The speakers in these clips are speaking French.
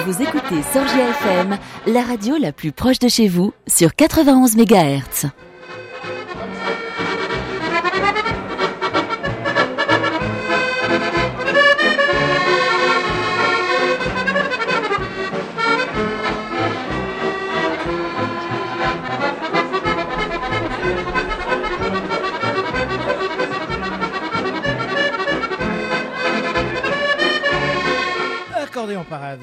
Vous écoutez Sorgia FM, la radio la plus proche de chez vous, sur 91 MHz. Accordéon parade.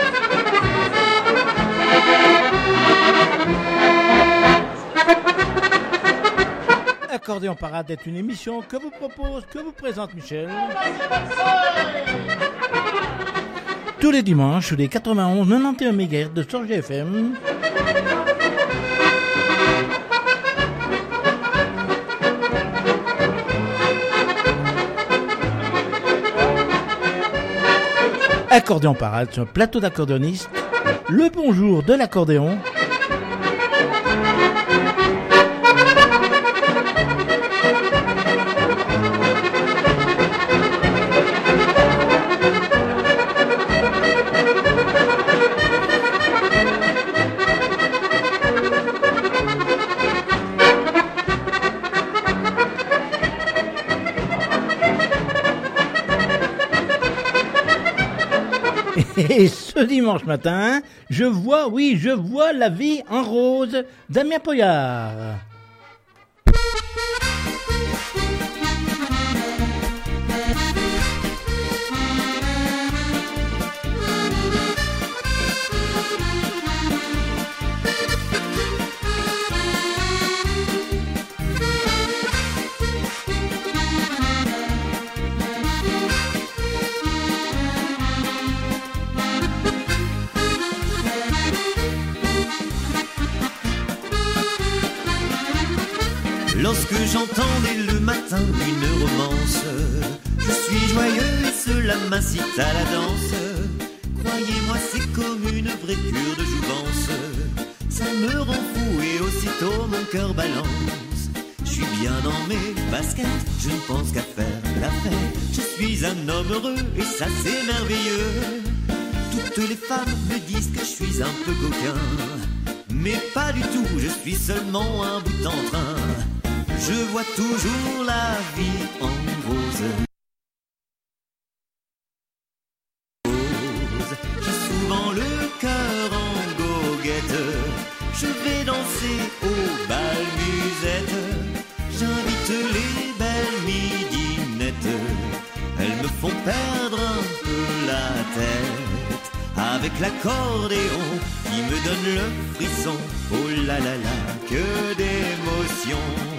Accordéon parade est une émission que vous présente Michel. Tous les dimanches sur les 91 MHz de Sorgia FM. Accordéon parade sur un plateau d'accordéonistes. Le bonjour de l'accordéon. Et ce dimanche matin, je vois la vie en rose, Damien Poyard. Lorsque j'entends dès le matin une romance, je suis joyeux et cela m'incite à la danse. Croyez-moi, c'est comme une vraie cure de jouvence. Ça me rend fou et aussitôt mon cœur balance. Je suis bien dans mes baskets, je ne pense qu'à faire la fête. Je suis un homme heureux et ça c'est merveilleux. Toutes les femmes me disent que je suis un peu coquin, mais pas du tout, je suis seulement un bout en train. Je vois toujours la vie en rose. J'ai souvent le cœur en goguette. Je vais danser au bal musette. J'invite les belles midinettes. Elles me font perdre un peu la tête. Avec l'accordéon qui me donne le frisson. Oh là là là, que d'émotion.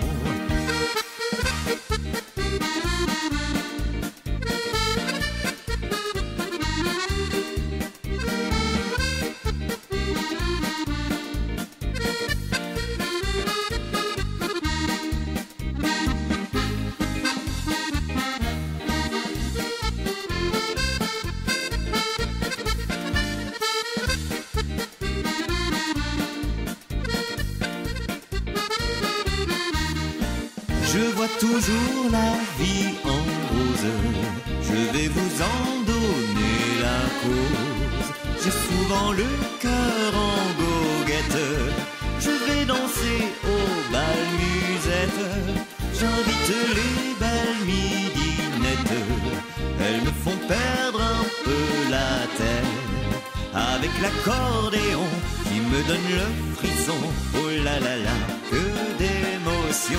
Je vois toujours la vie en rose. Je vais vous en donner la cause. J'ai souvent le cœur en goguette. Je vais danser au bal musette. J'invite les belles midinettes. Elles me font perdre un peu la tête. Avec l'accordéon qui me donne le frisson. Oh là là là, que d'émotion.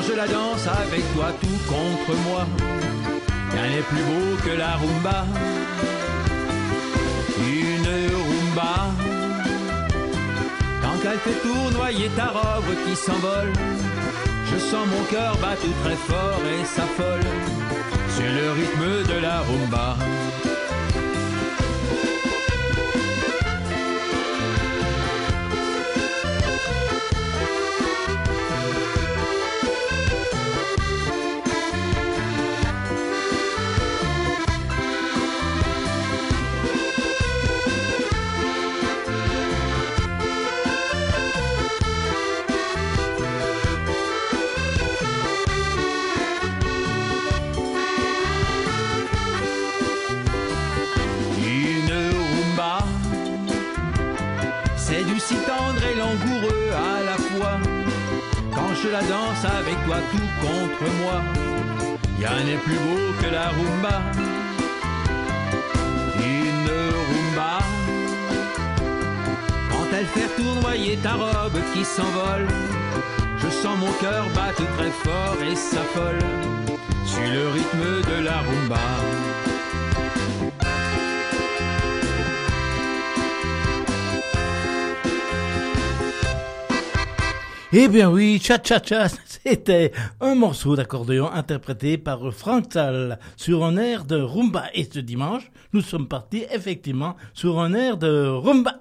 Quand je la danse avec toi tout contre moi, rien n'est plus beau que la rumba. Une rumba, quand elle fait tournoyer ta robe qui s'envole, je sens mon cœur battre très fort et s'affole sur le rythme de la rumba. Si tendre et langoureux à la fois, quand je la danse avec toi tout contre moi, rien n'est plus beau que la rumba. Une rumba, quand elle fait tournoyer ta robe qui s'envole, je sens mon cœur battre très fort et s'affole sur le rythme de la rumba. Eh bien oui, Cha-Cha-Cha, c'était un morceau d'accordéon interprété par Franck Sall sur un air de rumba. Et ce dimanche, nous sommes partis effectivement sur un air de rumba.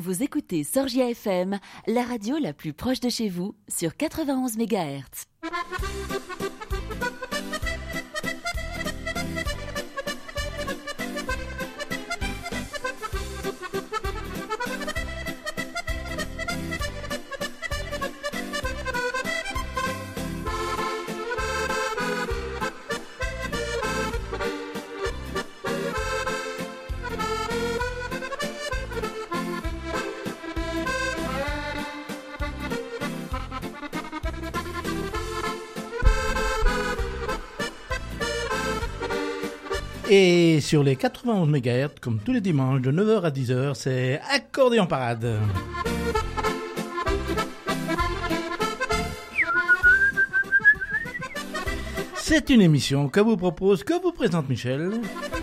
Vous écoutez Sorgia FM, la radio la plus proche de chez vous, sur 91 MHz. Et sur les 91 MHz, comme tous les dimanches de 9h à 10h, c'est Accordéon Parade. C'est une émission que vous propose, que vous présente Michel.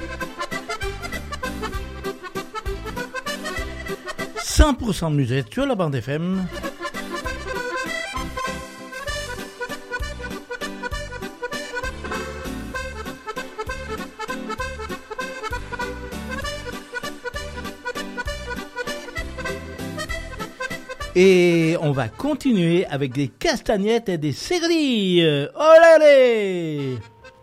100% de musette sur la bande FM. Et on va continuer avec des castagnettes et des céréales. Olé!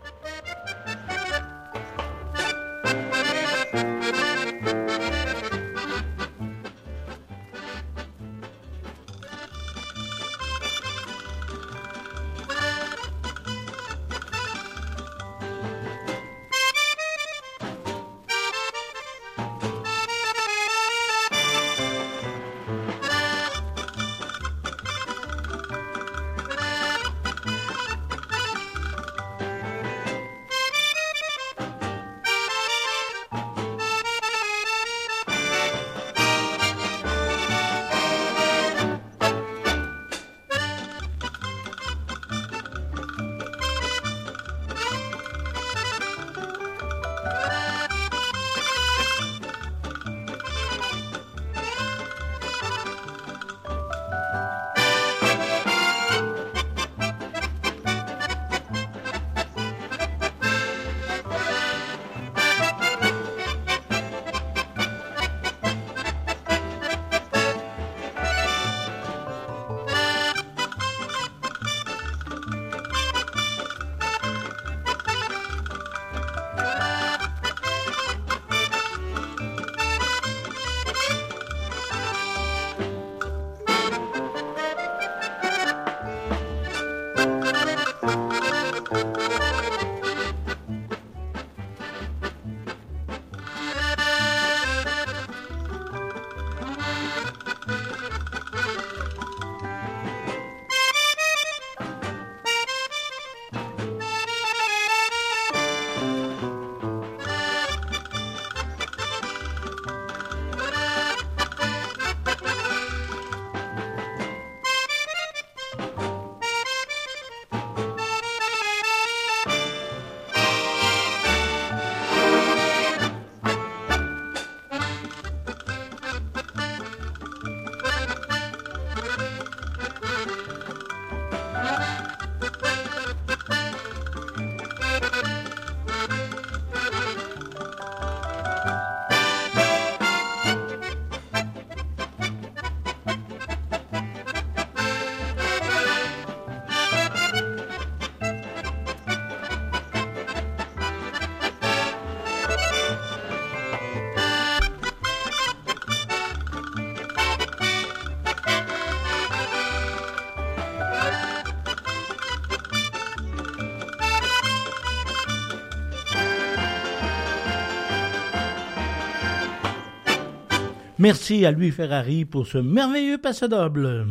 Merci à Louis Ferrari pour ce merveilleux passe-double.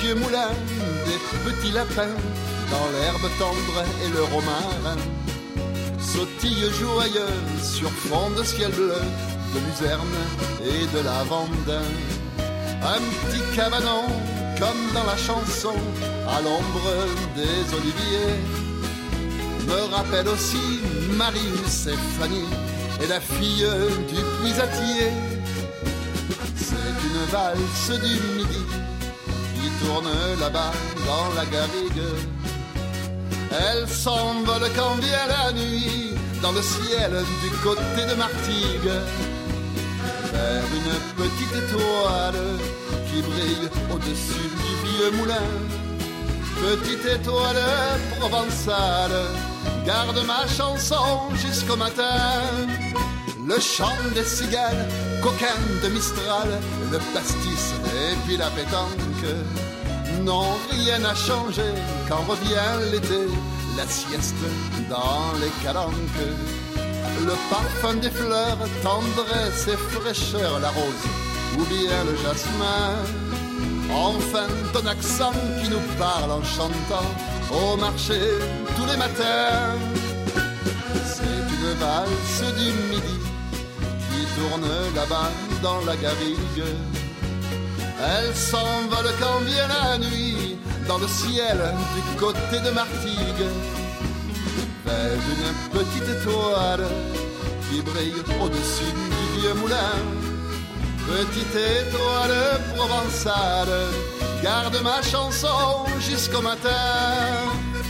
vieux moulin, des petits lapins, dans l'herbe tendre et le romarin. Sautille joyeux sur fond de ciel bleu, de luzerne et de lavande. Un petit cabanon, comme dans la chanson, à l'ombre des oliviers, me rappelle aussi Marius et Fanny et la fille du puisatier. C'est une valse du midi qui tourne là-bas dans la garrigue. Elle s'envole quand vient la nuit dans le ciel du côté de Martigues, vers une petite étoile qui brille au-dessus du vieux moulin. Petite étoile provençale, garde ma chanson jusqu'au matin. Le chant des cigales, coquin de Mistral, le pastis et puis la pétanque. Non, rien n'a changé quand revient l'été, la sieste dans les calanques. Le parfum des fleurs, tendresse et fraîcheur, la rose ou bien le jasmin. Enfin ton accent qui nous parle en chantant au marché tous les matins. C'est une valse du midi qui tourne là-bas dans la garrigue. Elle s'envole quand vient la nuit dans le ciel du côté de Martigues, vers une petite étoile qui brille au-dessus du vieux moulin. Petite étoile provençale, garde ma chanson jusqu'au matin.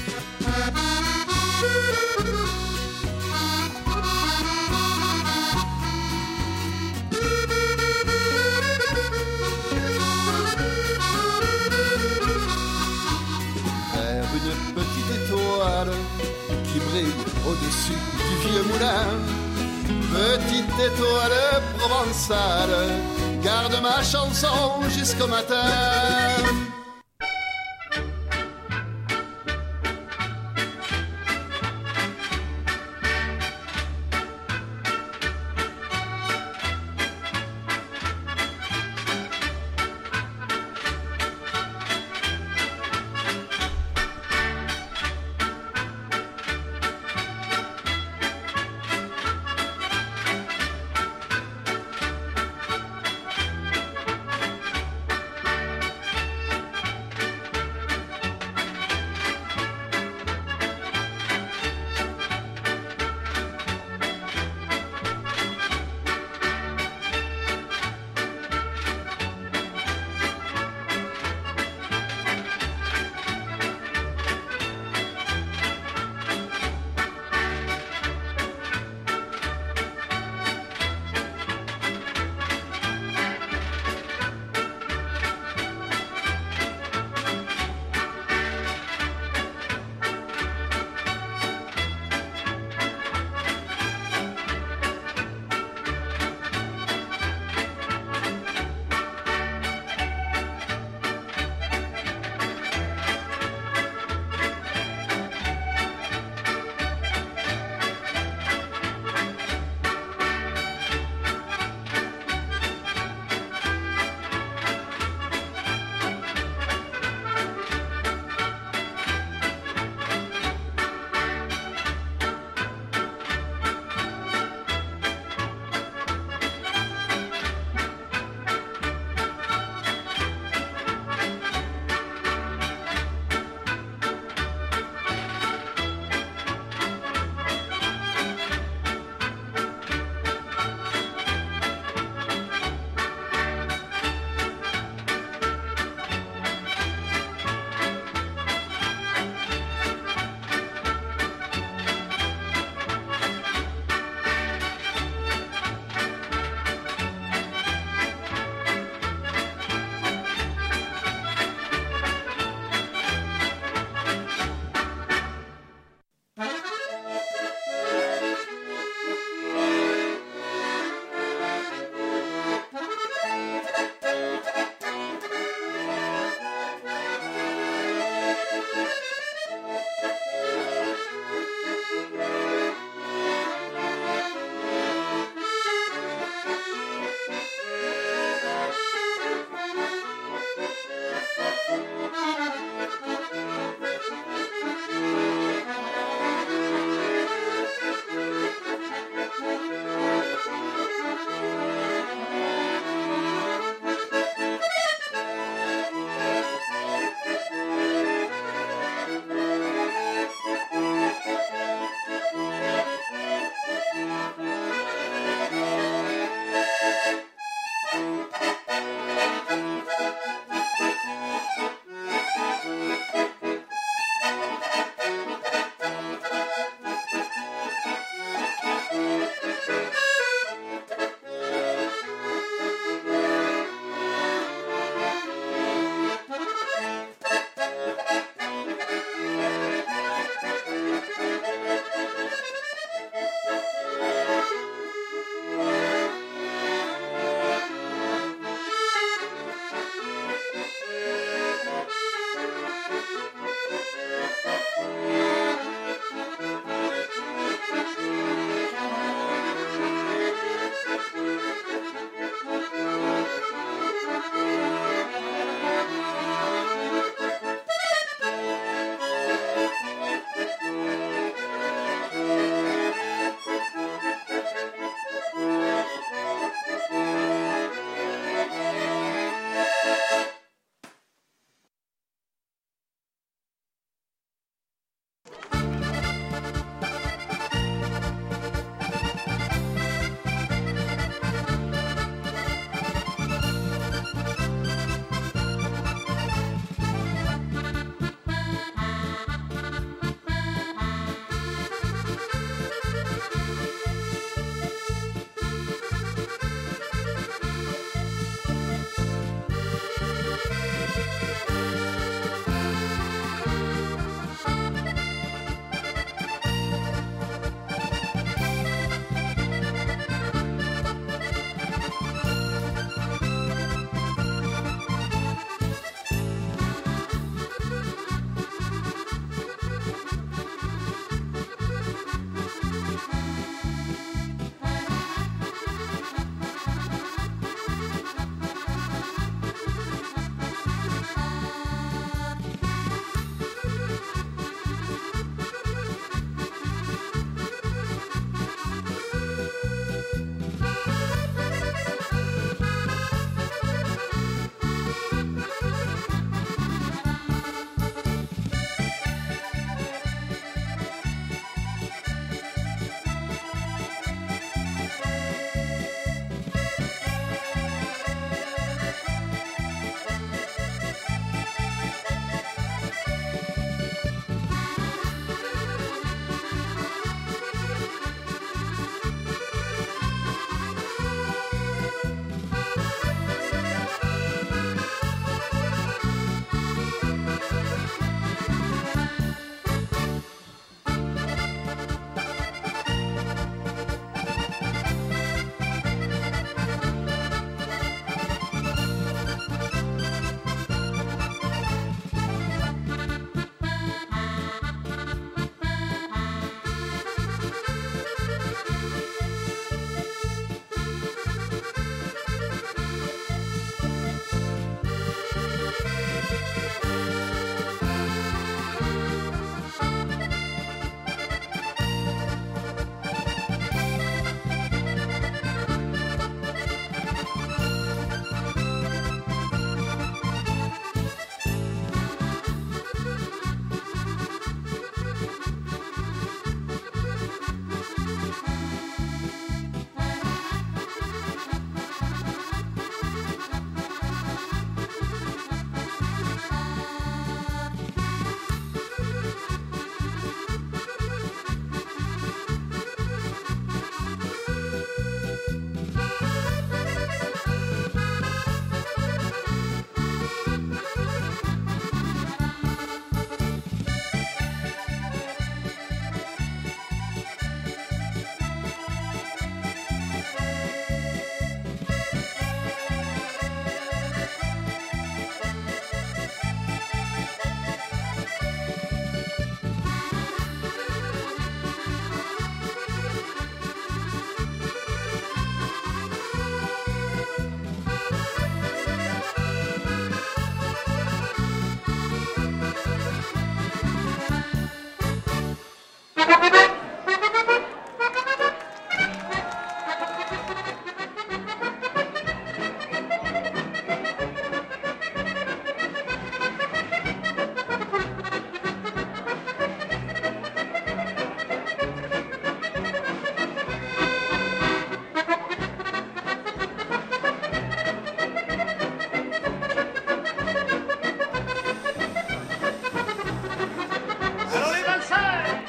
Vers une petite étoile qui brille au-dessus du vieux moulin. Petite étoile provençale, garde ma chanson jusqu'au matin.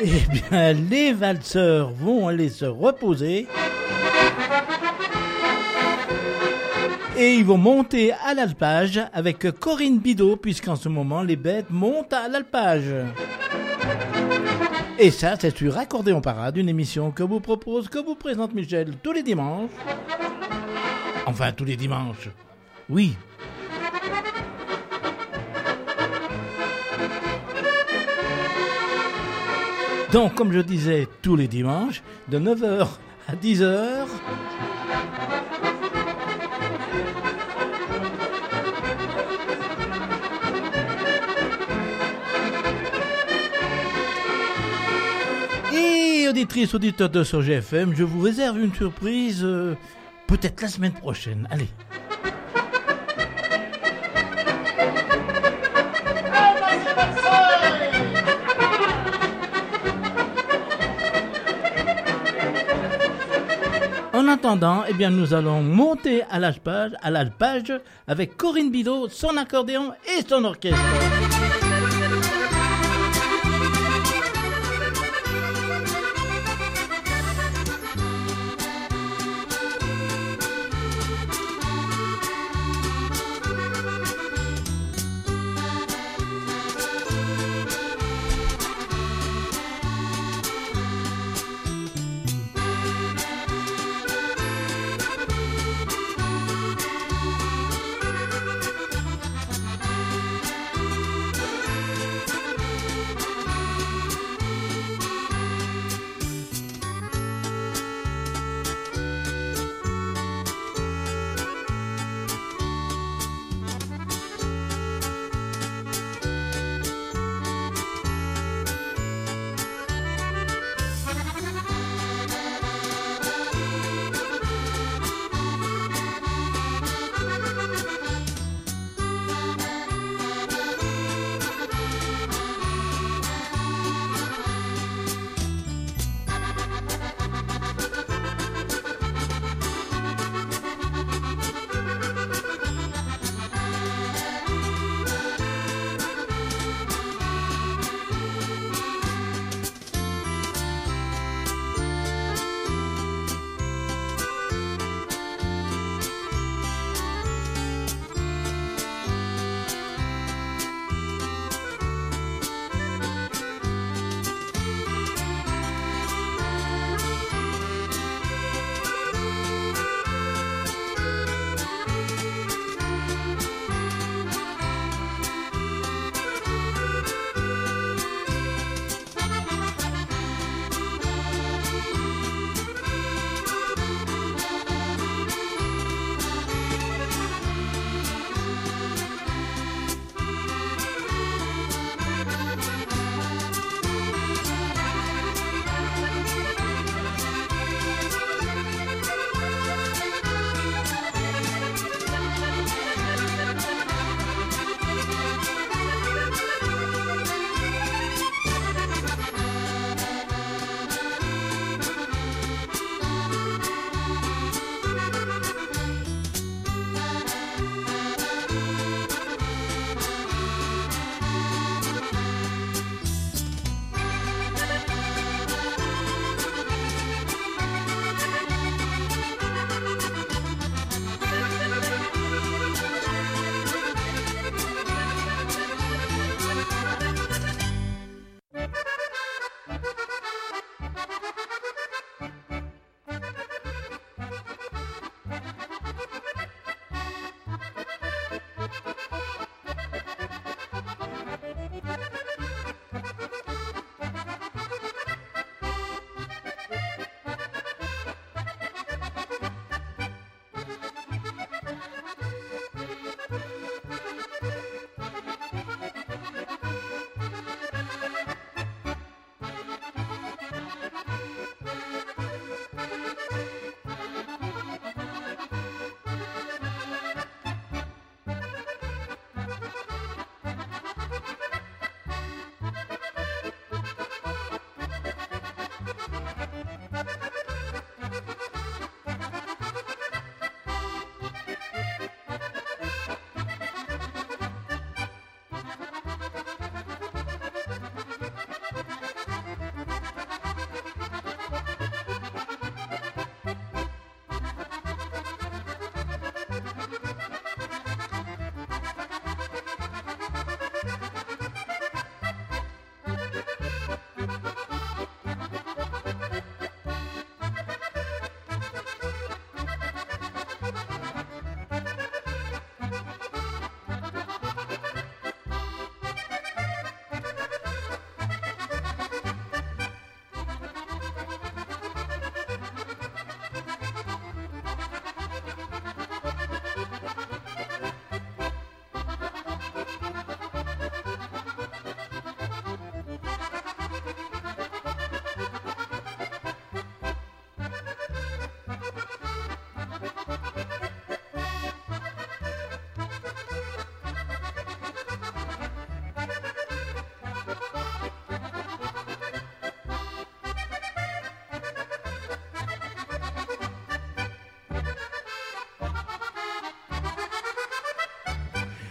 Eh bien, les valseurs vont aller se reposer. Et ils vont monter à l'alpage avec Corinne Bidot, puisqu'en ce moment, les bêtes montent à l'alpage. Et ça, c'est sur Accordéon Parade, une émission que vous présente Michel tous les dimanches. Enfin, tous les dimanches. Oui. Donc, comme je disais, tous les dimanches, de 9h à 10h. Et auditrices, auditeurs de Soja FM, je vous réserve une surprise, peut-être la semaine prochaine. Allez. En attendant, eh bien, nous allons monter à l'alpage avec Corinne Bidot, son accordéon et son orchestre.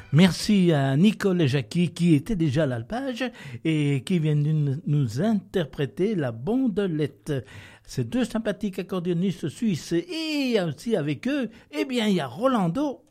Merci à Nicole et Jackie qui étaient déjà à l'alpage et qui viennent nous interpréter la Bondelette. Ces deux sympathiques accordéonistes suisses et aussi avec eux, eh bien, il y a Rolando.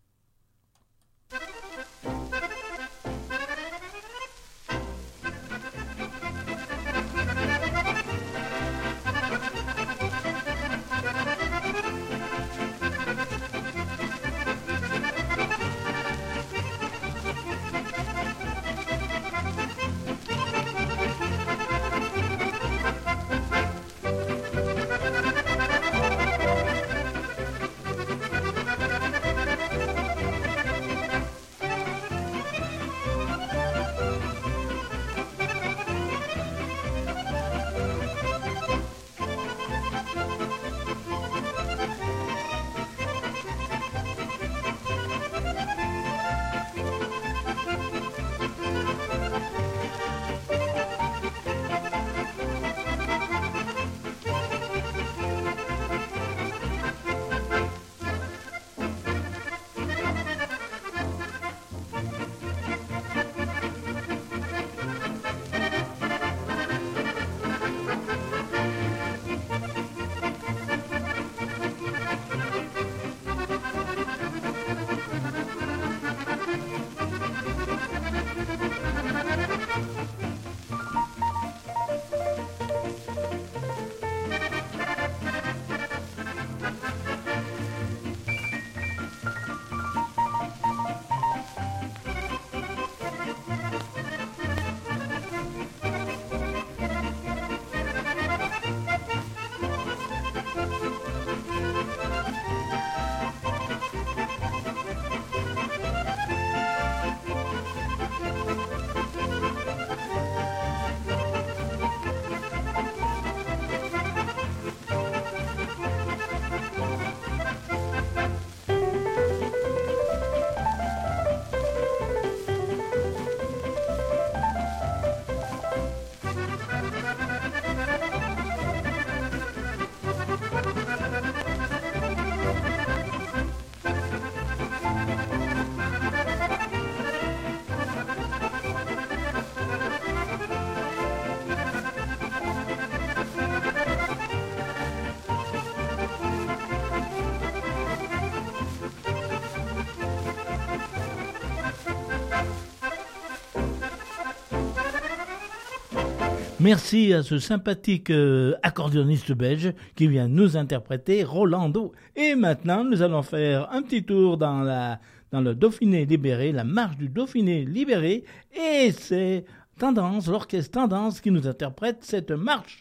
Merci à ce sympathique accordéoniste belge qui vient nous interpréter Rolando. Et maintenant, nous allons faire un petit tour dans le Dauphiné libéré, la marche du Dauphiné libéré. Et c'est Tendance, l'orchestre Tendance qui nous interprète cette marche.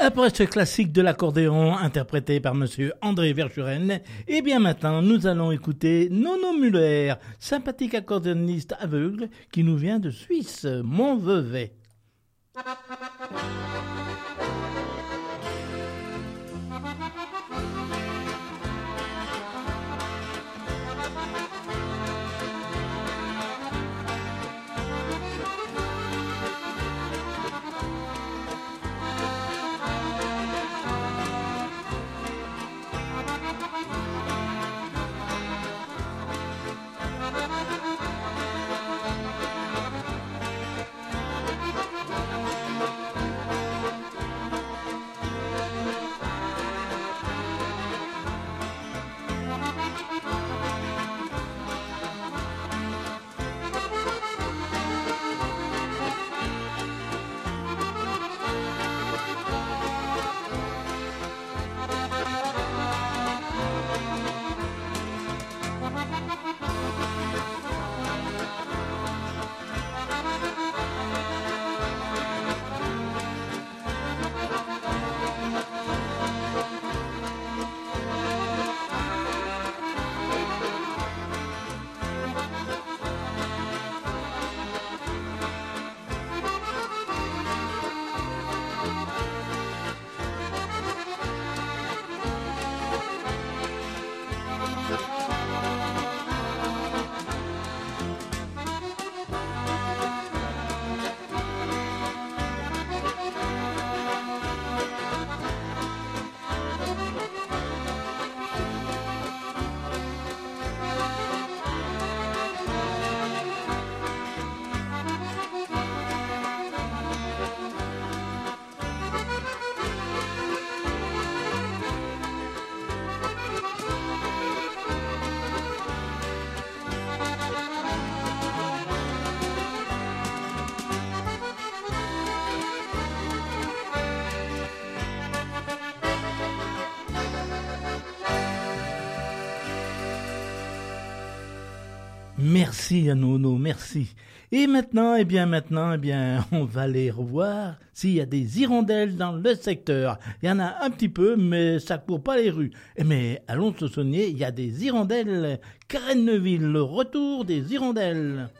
Après ce classique de l'accordéon interprété par monsieur André Verschuren, et bien maintenant nous allons écouter Nono Müller, sympathique accordéoniste aveugle qui nous vient de Suisse, Montvevey. Merci à Nono, merci. Et maintenant, on va aller revoir s'il y a des hirondelles dans le secteur. Il y en a un petit peu, mais ça court pas les rues. Mais allons se soigner, il y a des hirondelles. Careneville, le retour des hirondelles.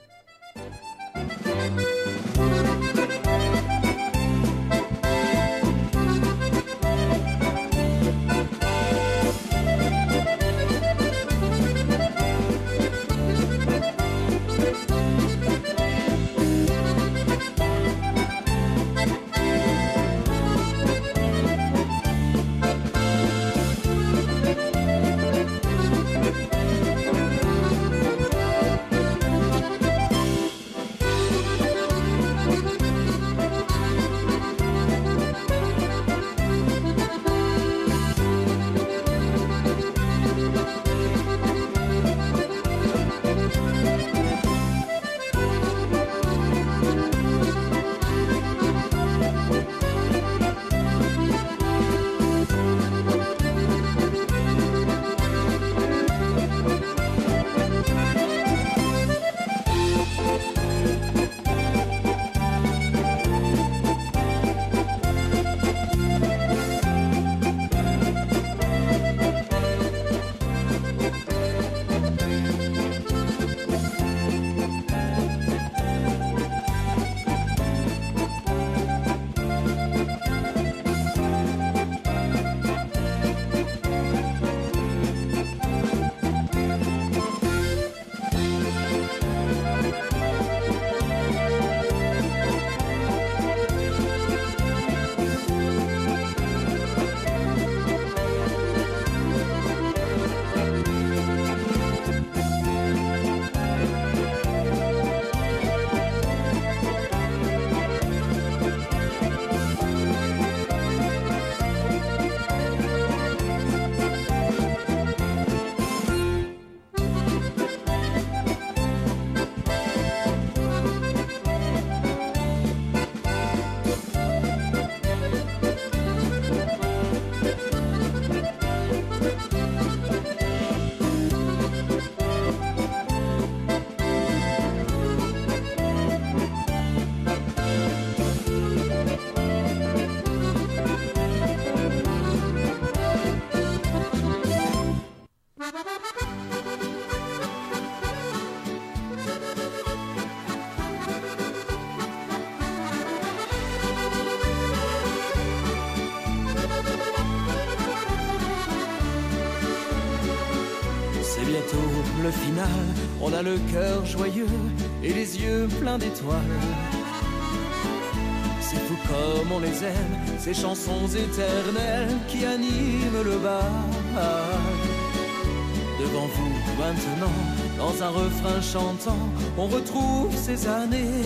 bientôt le final, on a le cœur joyeux et les yeux pleins d'étoiles. C'est fou comme on les aime, ces chansons éternelles qui animent le bal. Devant vous maintenant, dans un refrain chantant, on retrouve ces années,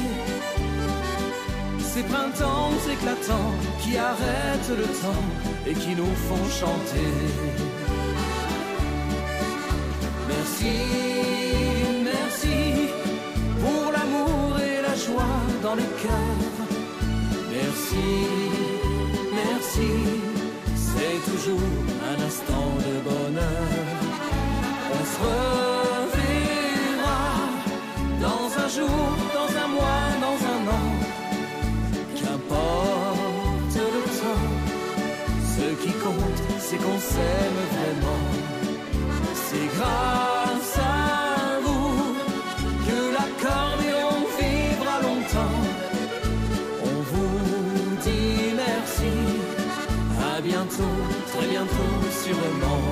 ces printemps éclatants qui arrêtent le temps et qui nous font chanter. Merci, merci pour l'amour et la joie dans les cœurs. Merci, merci, c'est toujours un instant de bonheur. On se reverra dans un jour, dans un mois, dans un an. Qu'importe le temps, ce qui compte, c'est qu'on s'aime vraiment. C'est grâce à vous que l'accordéon vivra longtemps. On vous dit merci, à bientôt, très bientôt sûrement.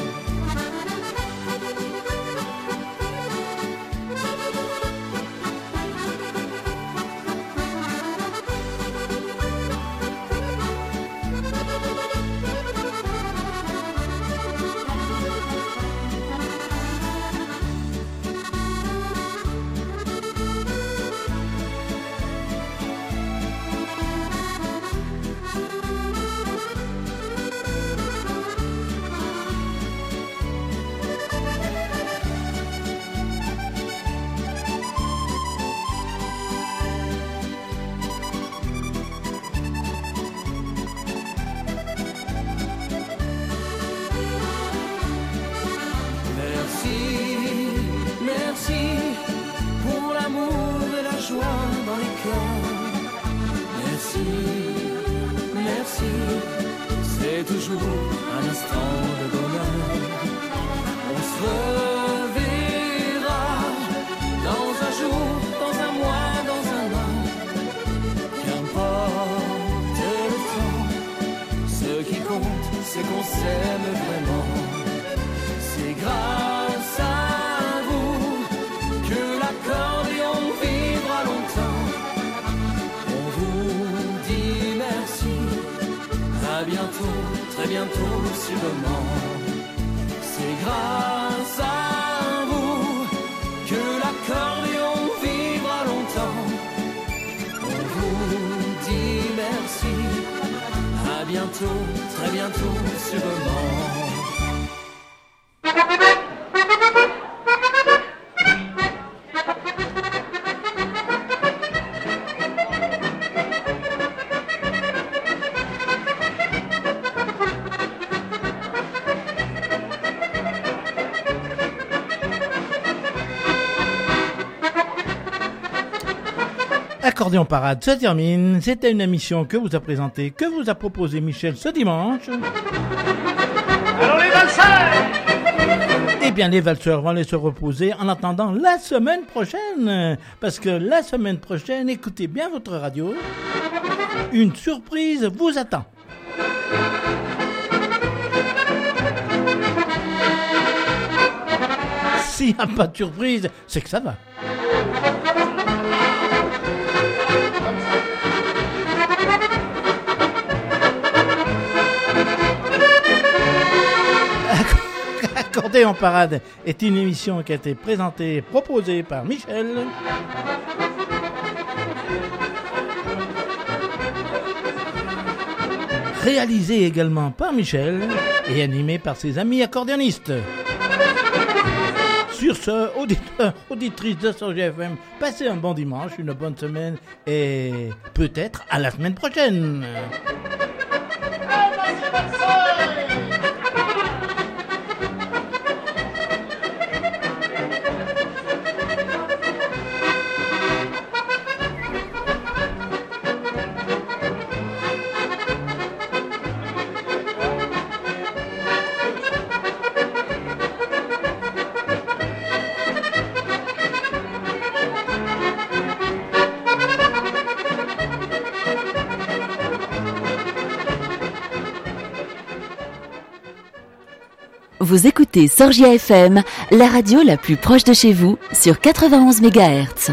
Très bientôt, sûrement. Accordéon Parade se termine. C'était une émission que vous a présentée, que vous a proposé Michel ce dimanche. Alors les valseurs! Eh bien, les valseurs vont aller se reposer en attendant la semaine prochaine. Parce que la semaine prochaine, écoutez bien votre radio. Une surprise vous attend. S'il n'y a pas de surprise, c'est que ça va. Accordéon Parade est une émission qui a été présentée et proposée par Michel. Réalisée également par Michel et animée par ses amis accordéonistes. Sur ce, auditeurs, auditrices de Sauge FM, passez un bon dimanche, une bonne semaine et peut-être à la semaine prochaine. Vous écoutez Sorgia FM, la radio la plus proche de chez vous, sur 91 MHz.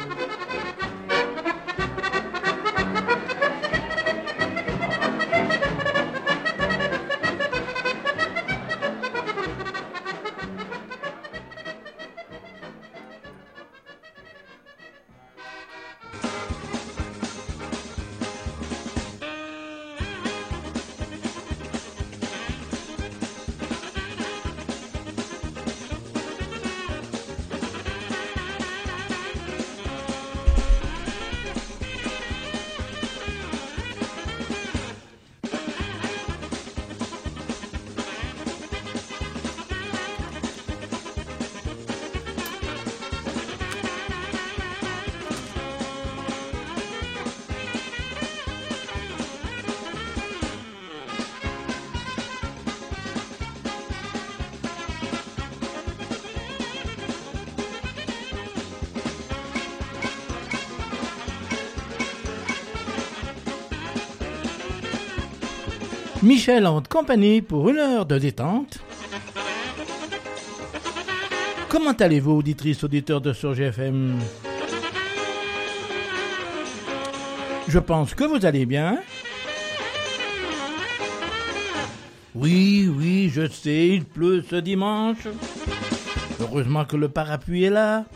Michel en votre compagnie pour une heure de détente. Comment allez-vous, auditrices, auditeurs de Sorgia FM? Je pense que vous allez bien. Oui, je sais, il pleut ce dimanche. Heureusement que le parapluie est là.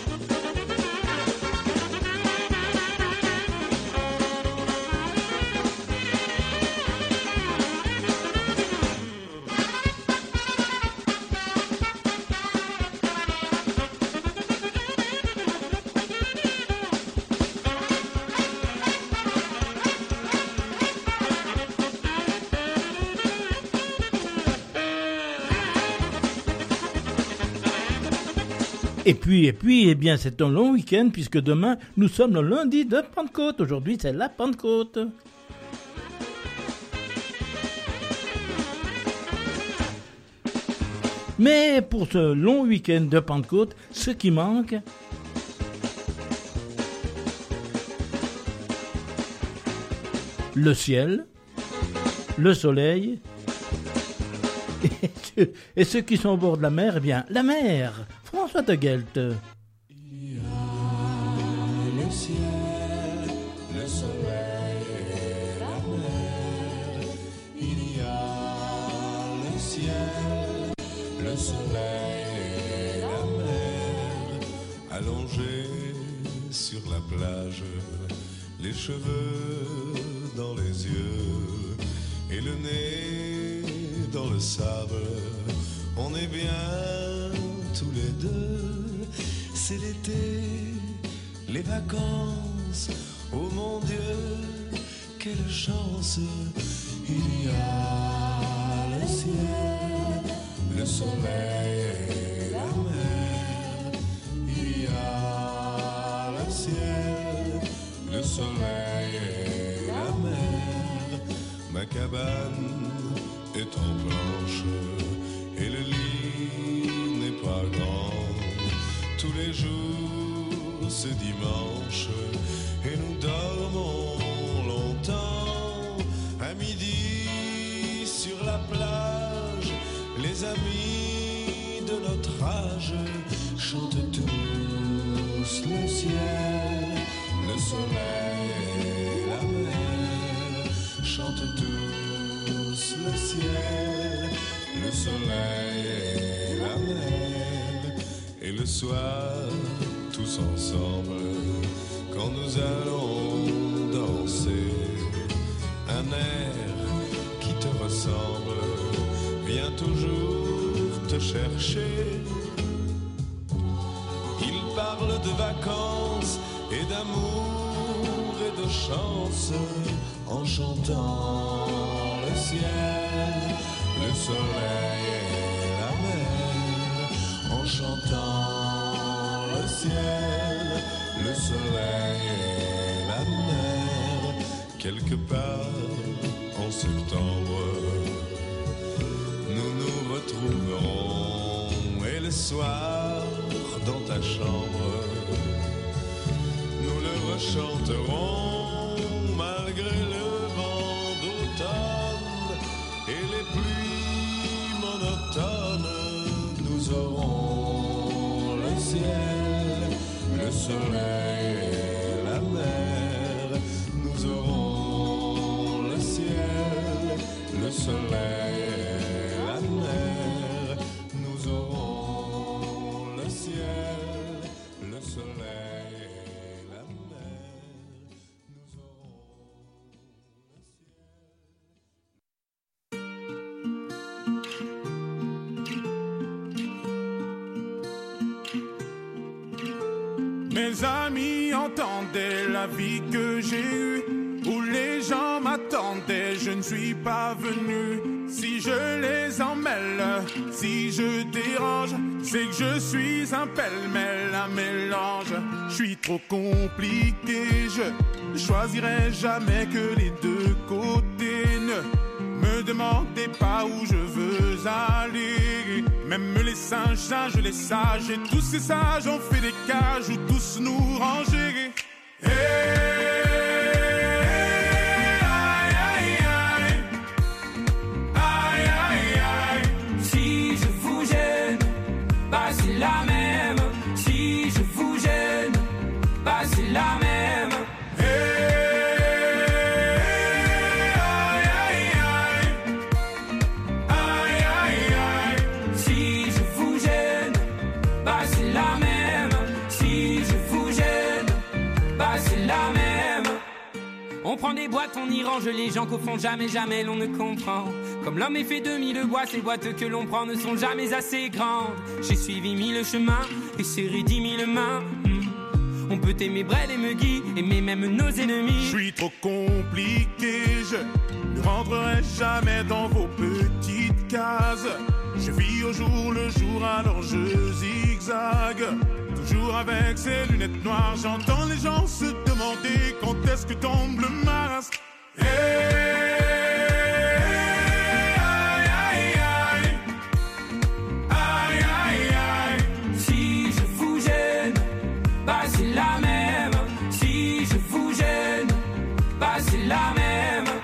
Et puis, eh bien, c'est un long week-end puisque demain, nous sommes le lundi de Pentecôte. Aujourd'hui, c'est la Pentecôte. Mais pour ce long week-end de Pentecôte, ce qui manque, le ciel, le soleil, et ceux qui sont au bord de la mer, eh bien, la mer. François de Guelt. Il y a le ciel, le soleil et la mer. Il y a le ciel, le soleil et la mer. Allongés sur la plage, les cheveux dans les yeux et le nez dans le sable. On est bien tous les deux, c'est l'été, les vacances, oh mon Dieu, quelle chance. Il y a le ciel, le soleil et la mer. Il y a le ciel, le soleil et la mer. Ma cabane est en planche et le lit n'est pas grand. Tous les jours c'est dimanche et nous dormons longtemps. À midi sur la plage, les amis de notre âge chantent tous le ciel, le soleil et la mer. Chantent tous le ciel, le soleil et la mer. Et le soir, tous ensemble, quand nous allons danser, un air qui te ressemble vient toujours te chercher. Il parle de vacances et d'amour et de chance en chantant le ciel, le soleil et la mer. En chantant le ciel, le soleil et la mer. Quelque part en septembre, nous nous retrouverons. Et le soir, dans ta chambre, nous le rechanterons malgré le vent d'automne et les pluies monotones. nous aurons le ciel, le soleil et la mer. Nous aurons le ciel, le soleil et la mer. Nous aurons le ciel, le soleil et la mer. Nous aurons Mes amis entendaient la vie que j'ai eue, où les gens m'attendaient, je ne suis pas venu. Si je les emmêle, si je dérange, c'est que je suis un pêle-mêle, un mélange. Je suis trop compliqué, je choisirai jamais que les deux côtés. Ne me demandez pas où je veux aller. Même les singes, les sages, et tous ces sages ont fait des cages où tous nous ranger. Si je vous gêne, bah c'est la même. Si je vous gêne, bah c'est la même. Si je vous gêne, bah c'est la même. Si je vous gêne, bah c'est la même. On prend des boîtes, on y range les gens qu'au fond jamais, jamais l'on ne comprend. Comme l'homme est fait de mille bois, ces boîtes que l'on prend ne sont jamais assez grandes. J'ai suivi 1000 chemins et serré 10 000 mains. On peut aimer Brel et Megui, aimer même nos ennemis. Je suis trop compliqué, je ne rentrerai jamais dans vos petites cases. Je vis au jour le jour, alors je zigzague. Toujours avec ces lunettes noires, j'entends les gens se demander quand est-ce que tombe le masque. Si je vous gêne, bah c'est la même. Si je vous gêne, bah c'est la même.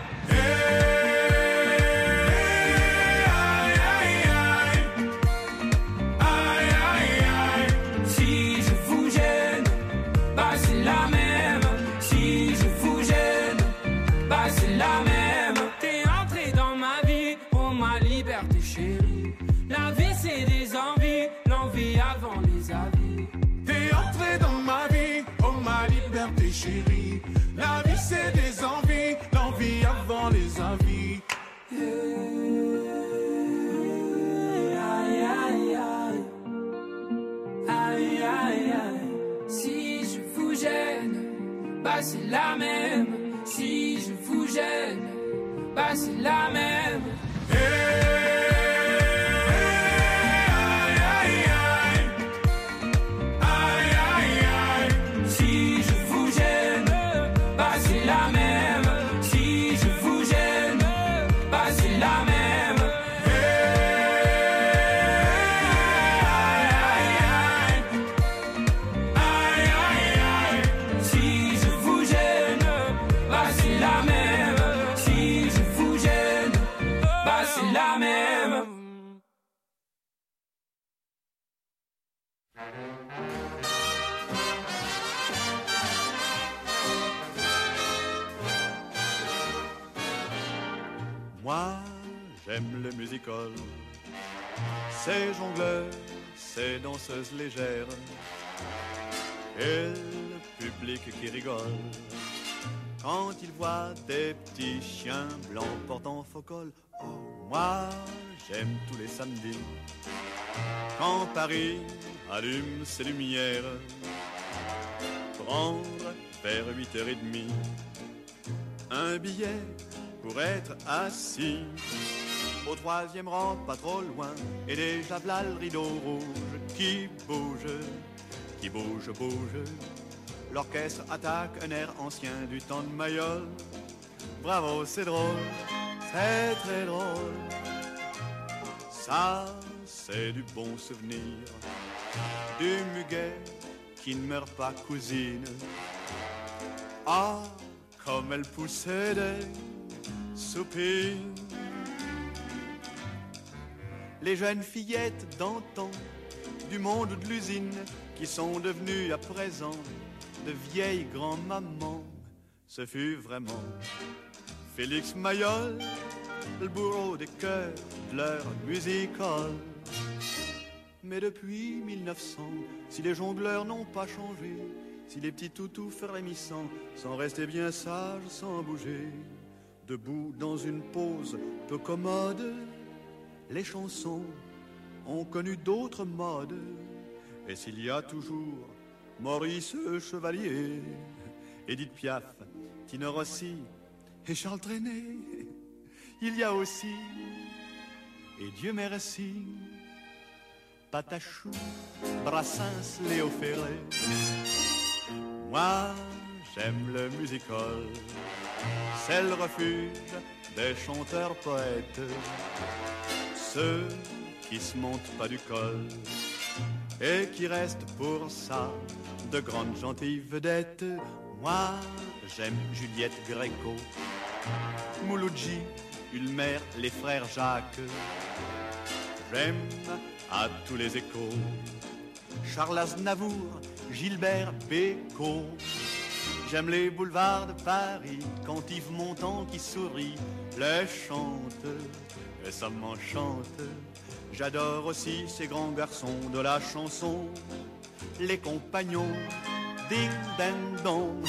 Si je vous gêne, bah c'est la même. Si je vous gêne, bah c'est la même. T'es entré dans ma vie, oh ma liberté chérie. La vie c'est des envies, l'envie avant les avis. T'es entré dans ma vie, oh ma liberté chérie. La vie c'est des envies, l'envie avant les avis. Aïe aïe aïe, aïe aïe aïe. Si je vous gêne, bah c'est la même. Si je vous gêne, bah c'est la même. Si je vous gêne, bah c'est la même. Si je vous gêne, bah c'est la même. Si je vous gêne, bah c'est la même. Si je vous gêne, bah c'est la même. Moi, j'aime le music-hall, ces jongleurs, ces danseuses légères, et le public qui rigole quand il voit des petits chiens blancs portant faux col. Oh, moi, j'aime tous les samedis, quand Paris allume ses lumières, prendre vers 8h30 un billet pour être assis au 3e rang, pas trop loin, et déjà v'là le rideau rouge qui bouge, qui bouge, bouge. L'orchestre attaque un air ancien du temps de Mayol. Bravo, c'est drôle, c'est très drôle. Ça, c'est du bon souvenir, du muguet qui ne meurt pas, cousine. Ah, comme elle poussait des soupirs. Les jeunes fillettes d'antan du monde ou de l'usine, qui sont devenus à présent de vieilles grands-mamans. Ce fut vraiment Félix Mayol, le bourreau des cœurs de leur musical. Mais depuis 1900, si les jongleurs n'ont pas changé, si les petits toutous frémissants sont restés bien sages sans bouger, debout dans une pose peu commode, les chansons ont connu d'autres modes. Et s'il y a toujours Maurice Chevalier, Édith Piaf, Tino Rossi et Charles Trenet, il y a aussi, et Dieu merci, Patachou, Brassens, Léo Ferré. Moi, j'aime le music-hall, c'est le refuge des chanteurs poètes, ceux qui se montent pas du col et qui restent pour ça de grandes gentilles vedettes. Moi, j'aime Juliette Gréco, Mouloudji, Ulmer, les frères Jacques. J'aime à tous les échos Charles Aznavour, Gilbert Bécaud. J'aime les boulevards de Paris quand Yves Montand qui sourit les chante et ça m'enchante. J'adore aussi ces grands garçons de la chanson, les compagnons ding ding dong.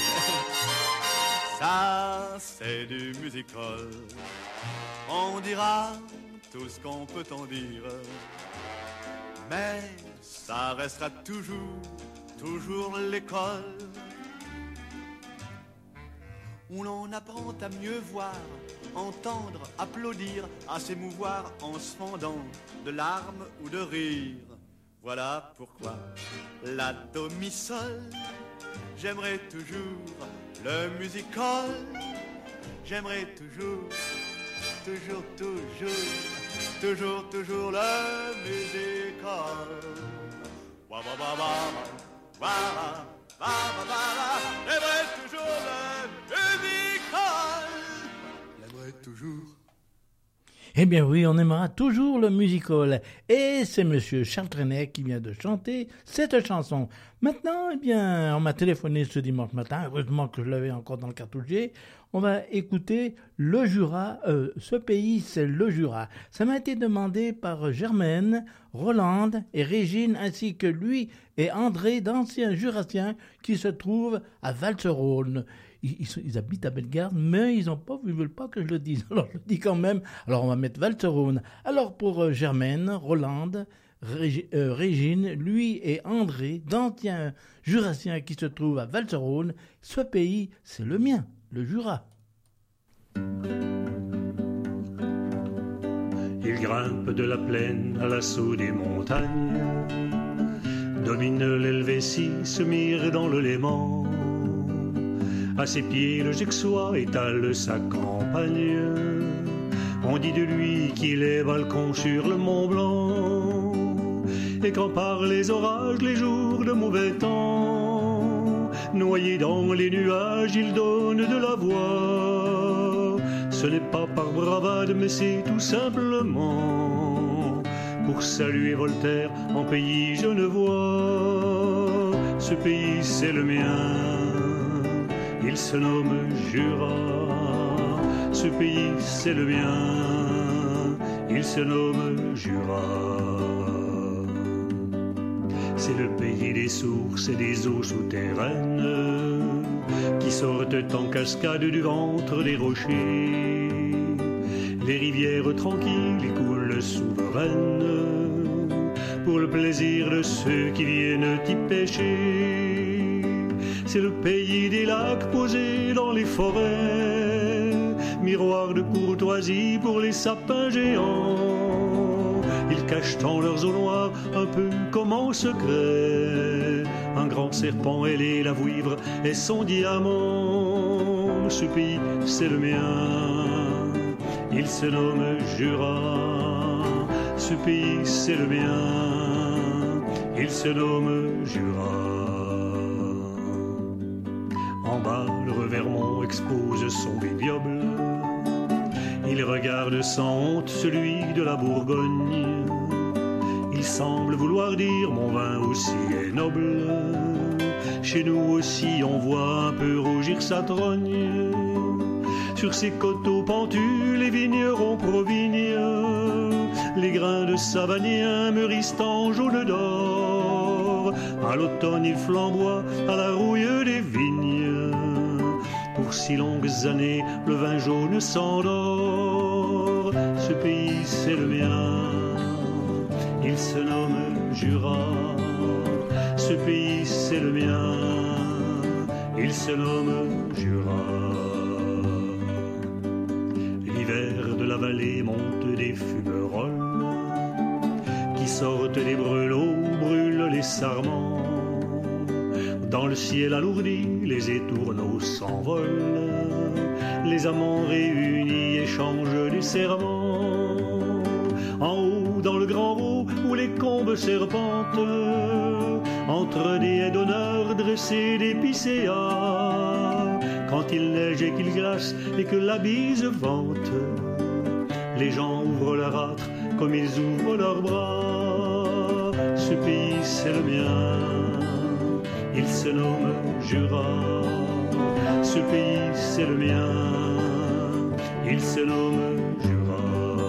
Ça c'est du musical, on dira tout ce qu'on peut en dire, mais ça restera toujours l'école où l'on apprend à mieux voir, entendre, applaudir, à s'émouvoir en se fendant de larmes ou de rire. Voilà pourquoi la do mi sol, j'aimerais toujours le musical, j'aimerais toujours le musical. Wa wa wa wa wa wa wa, j'aimerais toujours le musical, j'aimerais toujours. Eh bien oui, on aimera toujours le musical. Et c'est monsieur Charles Trenet qui vient de chanter cette chanson. Maintenant, eh bien, on m'a téléphoné ce dimanche matin, heureusement que je l'avais encore dans le cartouchier. On va écouter le Jura, ce pays c'est le Jura. Ça m'a été demandé par Germaine, Rolande et Régine, ainsi que lui et André, d'anciens Jurassiens qui se trouvent à Valserolles. Ils habitent à Bellegarde, mais ils veulent pas que je le dise. Alors je le dis quand même. Alors on va mettre Valserolles. Alors pour Germaine, Rolande, Régine, lui et André, d'anciens Jurassiens qui se trouvent à Valserolles, ce pays c'est le mien, le Jura. Il grimpe de la plaine à l'assaut des montagnes, domine l'Helvétie, se mire dans le Léman. À ses pieds le Gexois étale sa campagne. On dit de lui qu'il est balcon sur le Mont Blanc. Et quand par les orages, les jours de mauvais temps, noyé dans les nuages, il donne de la voix. Ce n'est pas par bravade, mais c'est tout simplement pour saluer Voltaire en pays genevois. Ce pays c'est le mien, il se nomme Jura. Ce pays c'est le mien, il se nomme Jura. C'est le pays des sources et des eaux souterraines qui sortent en cascade du ventre des rochers. Les rivières tranquilles y coulent souveraines pour le plaisir de ceux qui viennent y pêcher. C'est le pays des lacs posés dans les forêts, miroir de courtoisie pour les sapins géants. Ils cachent en leurs eaux noires un peu comme en secret un grand serpent ailé, la vouivre et son diamant. Ce pays c'est le mien, il se nomme Jura. Ce pays c'est le mien, il se nomme Jura. En bas, le Revermont expose son vignoble. Il regarde sans honte celui de la Bourgogne. il semble vouloir dire mon vin aussi est noble. Chez nous aussi on voit un peu rougir sa trogne. Sur ces coteaux pentus, les vignerons provignent. Les grains de savagnin mûrissent en jaune d'or. À l'automne il flamboie à la rouille des vignes. Pour si longues années, le vin jaune s'endort. Ce pays c'est le mien, il se nomme Jura. Ce pays c'est le mien, il se nomme Jura. L'hiver de la vallée monte des fumerolles qui sortent des brûlots, brûlent les sarments. Dans le ciel alourdi, les étourneaux s'envolent. Les amants réunis échangent des serments. En haut, dans le grand haut, où les combes serpentent, entre des haies d'honneur dressées d'épicéas. Quand il neige et qu'il glace et que la bise vente, les gens ouvrent leur âtre comme ils ouvrent leurs bras. Ce pays c'est le mien, il se nomme Jura. Ce pays c'est le mien, il se nomme Jura.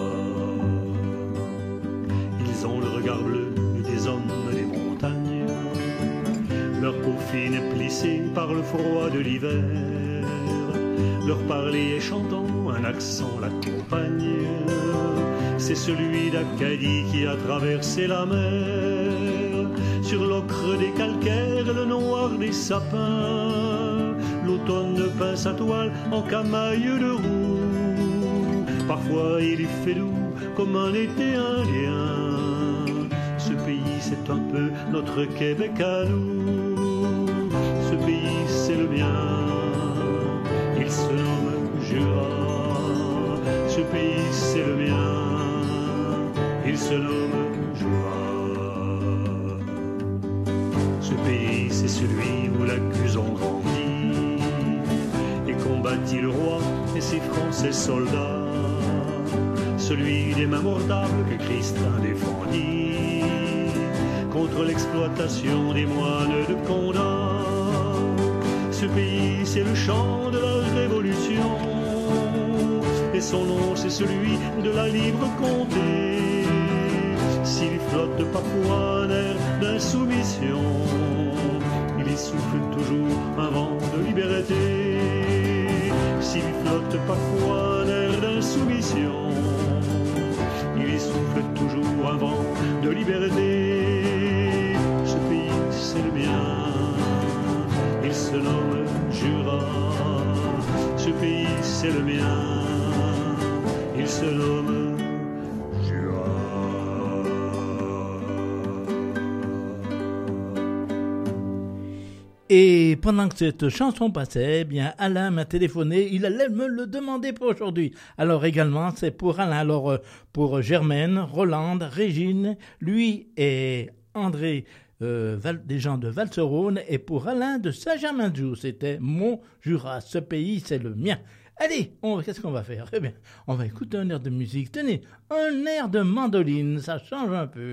Ils ont le regard bleu des hommes des montagnes, leur peau fine est plissée par le froid de l'hiver. Leur parler est chantant, un accent l'accompagne. C'est celui d'Acadie qui a traversé la mer. Sur l'ocre des calcaires, le noir des sapins, l'automne peint sa toile en camaille de roue. Parfois il y fait doux comme un été indien. Ce pays c'est un peu notre Québec à nous. Ce pays c'est le mien, il se nomme Jura. Ce pays c'est le mien, il se nomme Jura. Ce pays c'est celui où la Cuson grandit et combattit le roi et ses Français soldats. Celui des mains mortables que Christin défendit contre l'exploitation des moines de Condat. Ce pays c'est le chant de la Révolution et son nom c'est celui de la libre comté. S'il flotte parfois un air d'insoumission, il y souffle toujours un vent de liberté. S'il flotte parfois un air d'insoumission, il y souffle toujours un vent de liberté. Ce pays c'est le mien, il se nomme Jura. Ce pays c'est le mien, il se nomme Jura. Et pendant que cette chanson passait, eh bien Alain m'a téléphoné, il allait me le demander pour aujourd'hui. Alors également, c'est pour Alain, alors pour Germaine, Rolande, Régine, lui et André, des gens de Valserone, et pour Alain de Saint-Germain-de-Joux, c'était mon Jura, ce pays c'est le mien. Allez, qu'est-ce qu'on va faire? Eh bien, on va écouter un air de musique. Tenez, un air de mandoline, ça change un peu.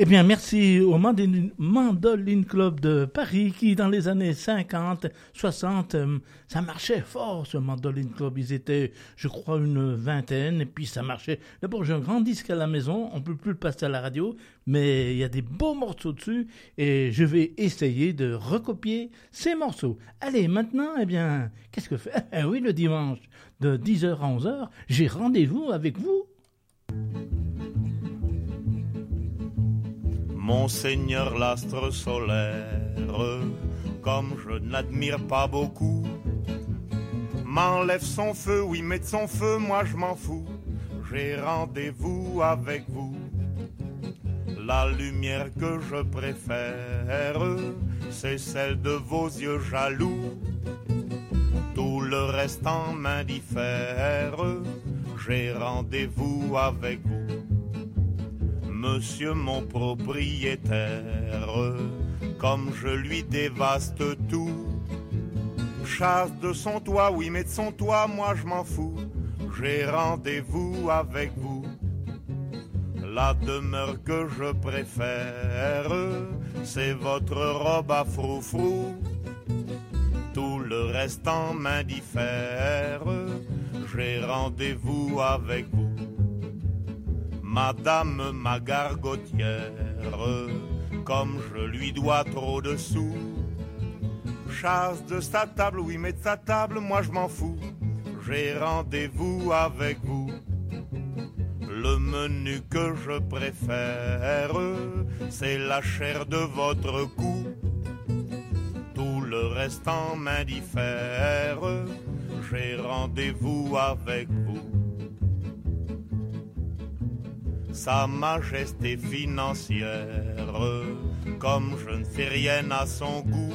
Eh bien, merci au Mandoline Club de Paris qui, dans les années 50, 60, ça marchait fort, ce Mandoline Club. Ils étaient, je crois, une vingtaine, et puis ça marchait. D'abord, j'ai un grand disque à la maison, on ne peut plus le passer à la radio, mais il y a des beaux morceaux dessus, et je vais essayer de recopier ces morceaux. Allez, maintenant, eh bien, qu'est-ce que fait? Eh oui, le dimanche, de 10h à 11h, j'ai rendez-vous avec vous. Monseigneur l'astre solaire, comme je n'admire pas beaucoup, m'enlève son feu, oui, met de son feu, moi je m'en fous. J'ai rendez-vous avec vous. La lumière que je préfère, c'est celle de vos yeux jaloux. Tout le reste en m'indiffère, j'ai rendez-vous avec vous. Monsieur mon propriétaire, comme je lui dévaste tout, chasse de son toit, oui mais de son toit, moi je m'en fous. J'ai rendez-vous avec vous. La demeure que je préfère, c'est votre robe à froufrou. Tout le reste en m'indiffère, j'ai rendez-vous avec vous. Madame ma gargotière, comme je lui dois trop de sous, chasse de sa table, oui mais de sa table, moi je m'en fous. J'ai rendez-vous avec vous. Le menu que je préfère, c'est la chair de votre cou. Tout le reste en m'indiffère, j'ai rendez-vous avec vous. Sa majesté financière, comme je ne fais rien à son goût,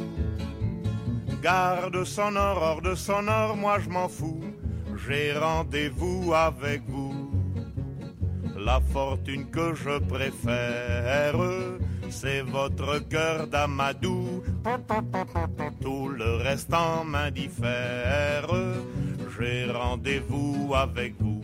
garde son or, hors de son or, moi je m'en fous. J'ai rendez-vous avec vous. La fortune que je préfère, c'est votre cœur d'amadou. Tout le reste en m'indiffère, j'ai rendez-vous avec vous.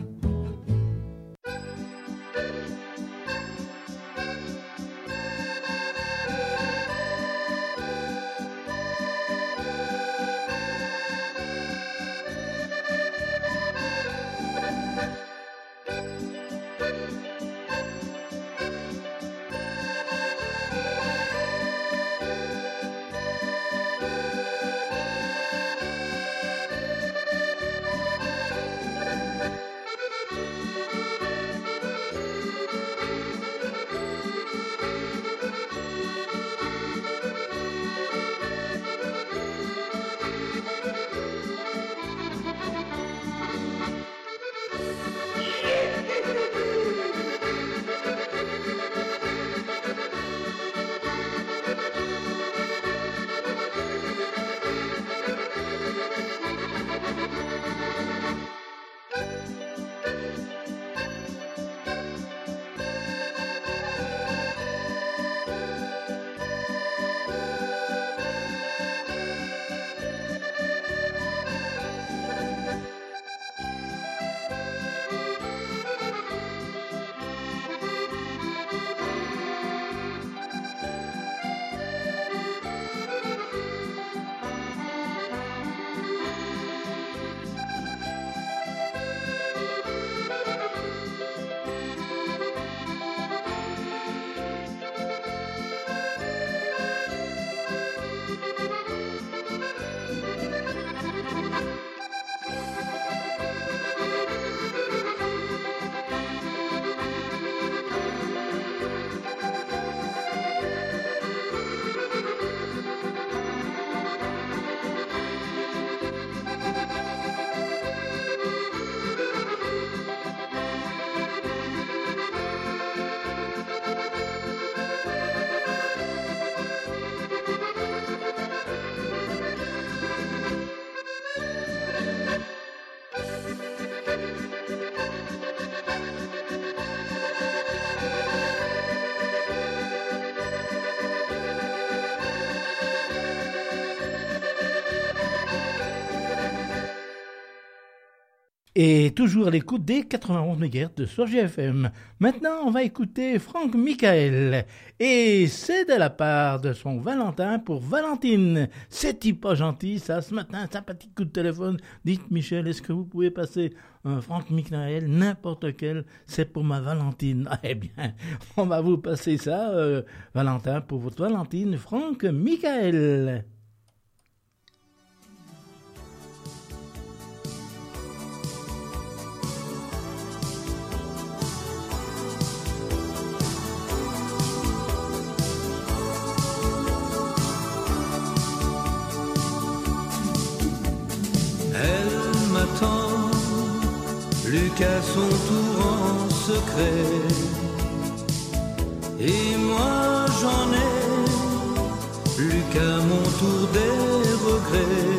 Et toujours à l'écoute des 91 MHz sur GFM. Maintenant, on va écouter Franck Michael. Et c'est de la part de son Valentin pour Valentine. C'est-il pas gentil, ça, ce matin, un sympathique coup de téléphone. Dites, Michel, est-ce que vous pouvez passer un Franck Michael, n'importe quel, c'est pour ma Valentine. Eh bien, on va vous passer ça, Valentin, pour votre Valentine, Franck Michael. Elle m'attend, plus qu'à son tour en secret. Et moi j'en ai, plus qu'à mon tour des regrets.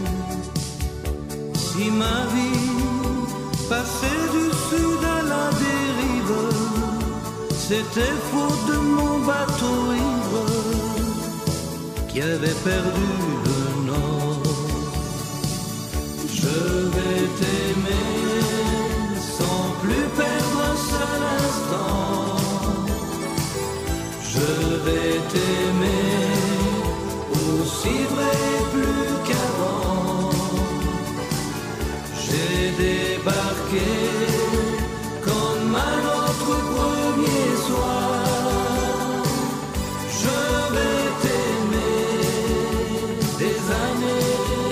Si ma vie passait du sud à la dérive, c'était faute de mon bateau ivre qui avait perdu le nord. Je vais t'aimer sans plus perdre un seul instant. Je vais t'aimer aussi vrai plus qu'avant. J'ai débarqué comme à notre premier soir. Je vais t'aimer des années.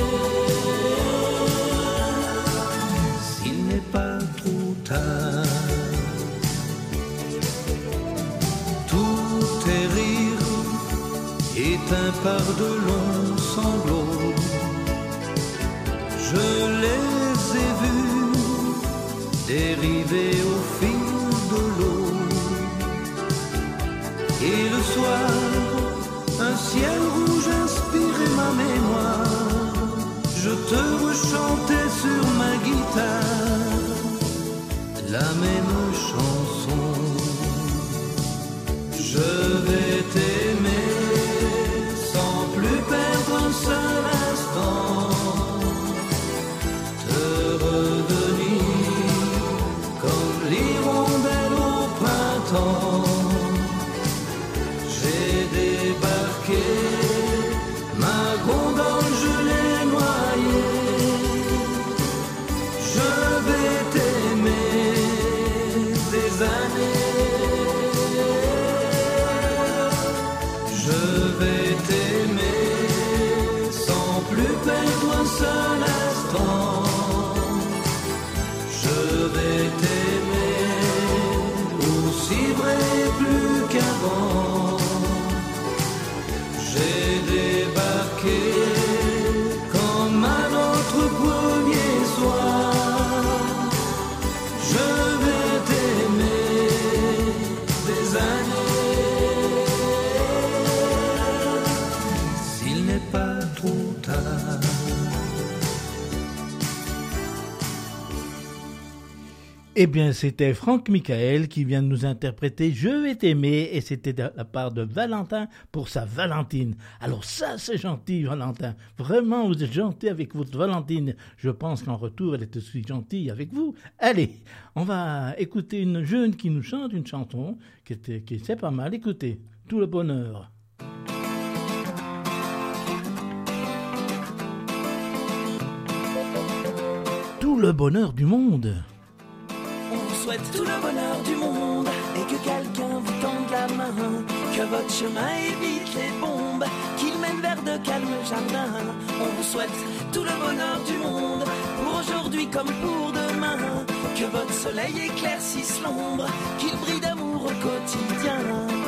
Tout est rire, éteint par de longs sanglots. Je les ai vus dériver au fil de l'eau. Et le soir, un ciel rouge inspirait ma mémoire. Je te rechantais sur ma guitare la même chanson. Je vais t'aimer sans plus perdre un seul instant. Te revenir comme l'hirondelle au printemps. J'ai débarqué, ma gondole je l'ai noyée. Je vais t'aimer des années. Je vais t'aimer sans plus perdre un seul instant. Je vais t'aimer aussi vrai plus qu'avant. J'ai débarqué comme à notre premier soir. Je vais t'aimer des années. S'il n'est pas trop tard. Eh bien, c'était Franck Michael qui vient de nous interpréter « Je vais t'aimer » et c'était de la part de Valentin pour sa Valentine. Alors ça, c'est gentil, Valentin. Vraiment, vous êtes gentil avec votre Valentine. Je pense qu'en retour, elle est aussi gentille avec vous. Allez, on va écouter une jeune qui nous chante une chanson qui c'est pas mal. Écoutez, « Tout le bonheur ». Tout le bonheur du monde. On vous souhaite tout le bonheur du monde et que quelqu'un vous tende la main, que votre chemin évite les bombes, qu'il mène vers de calmes jardins. On vous souhaite tout le bonheur du monde pour aujourd'hui comme pour demain, que votre soleil éclaircisse l'ombre, qu'il brille d'amour au quotidien.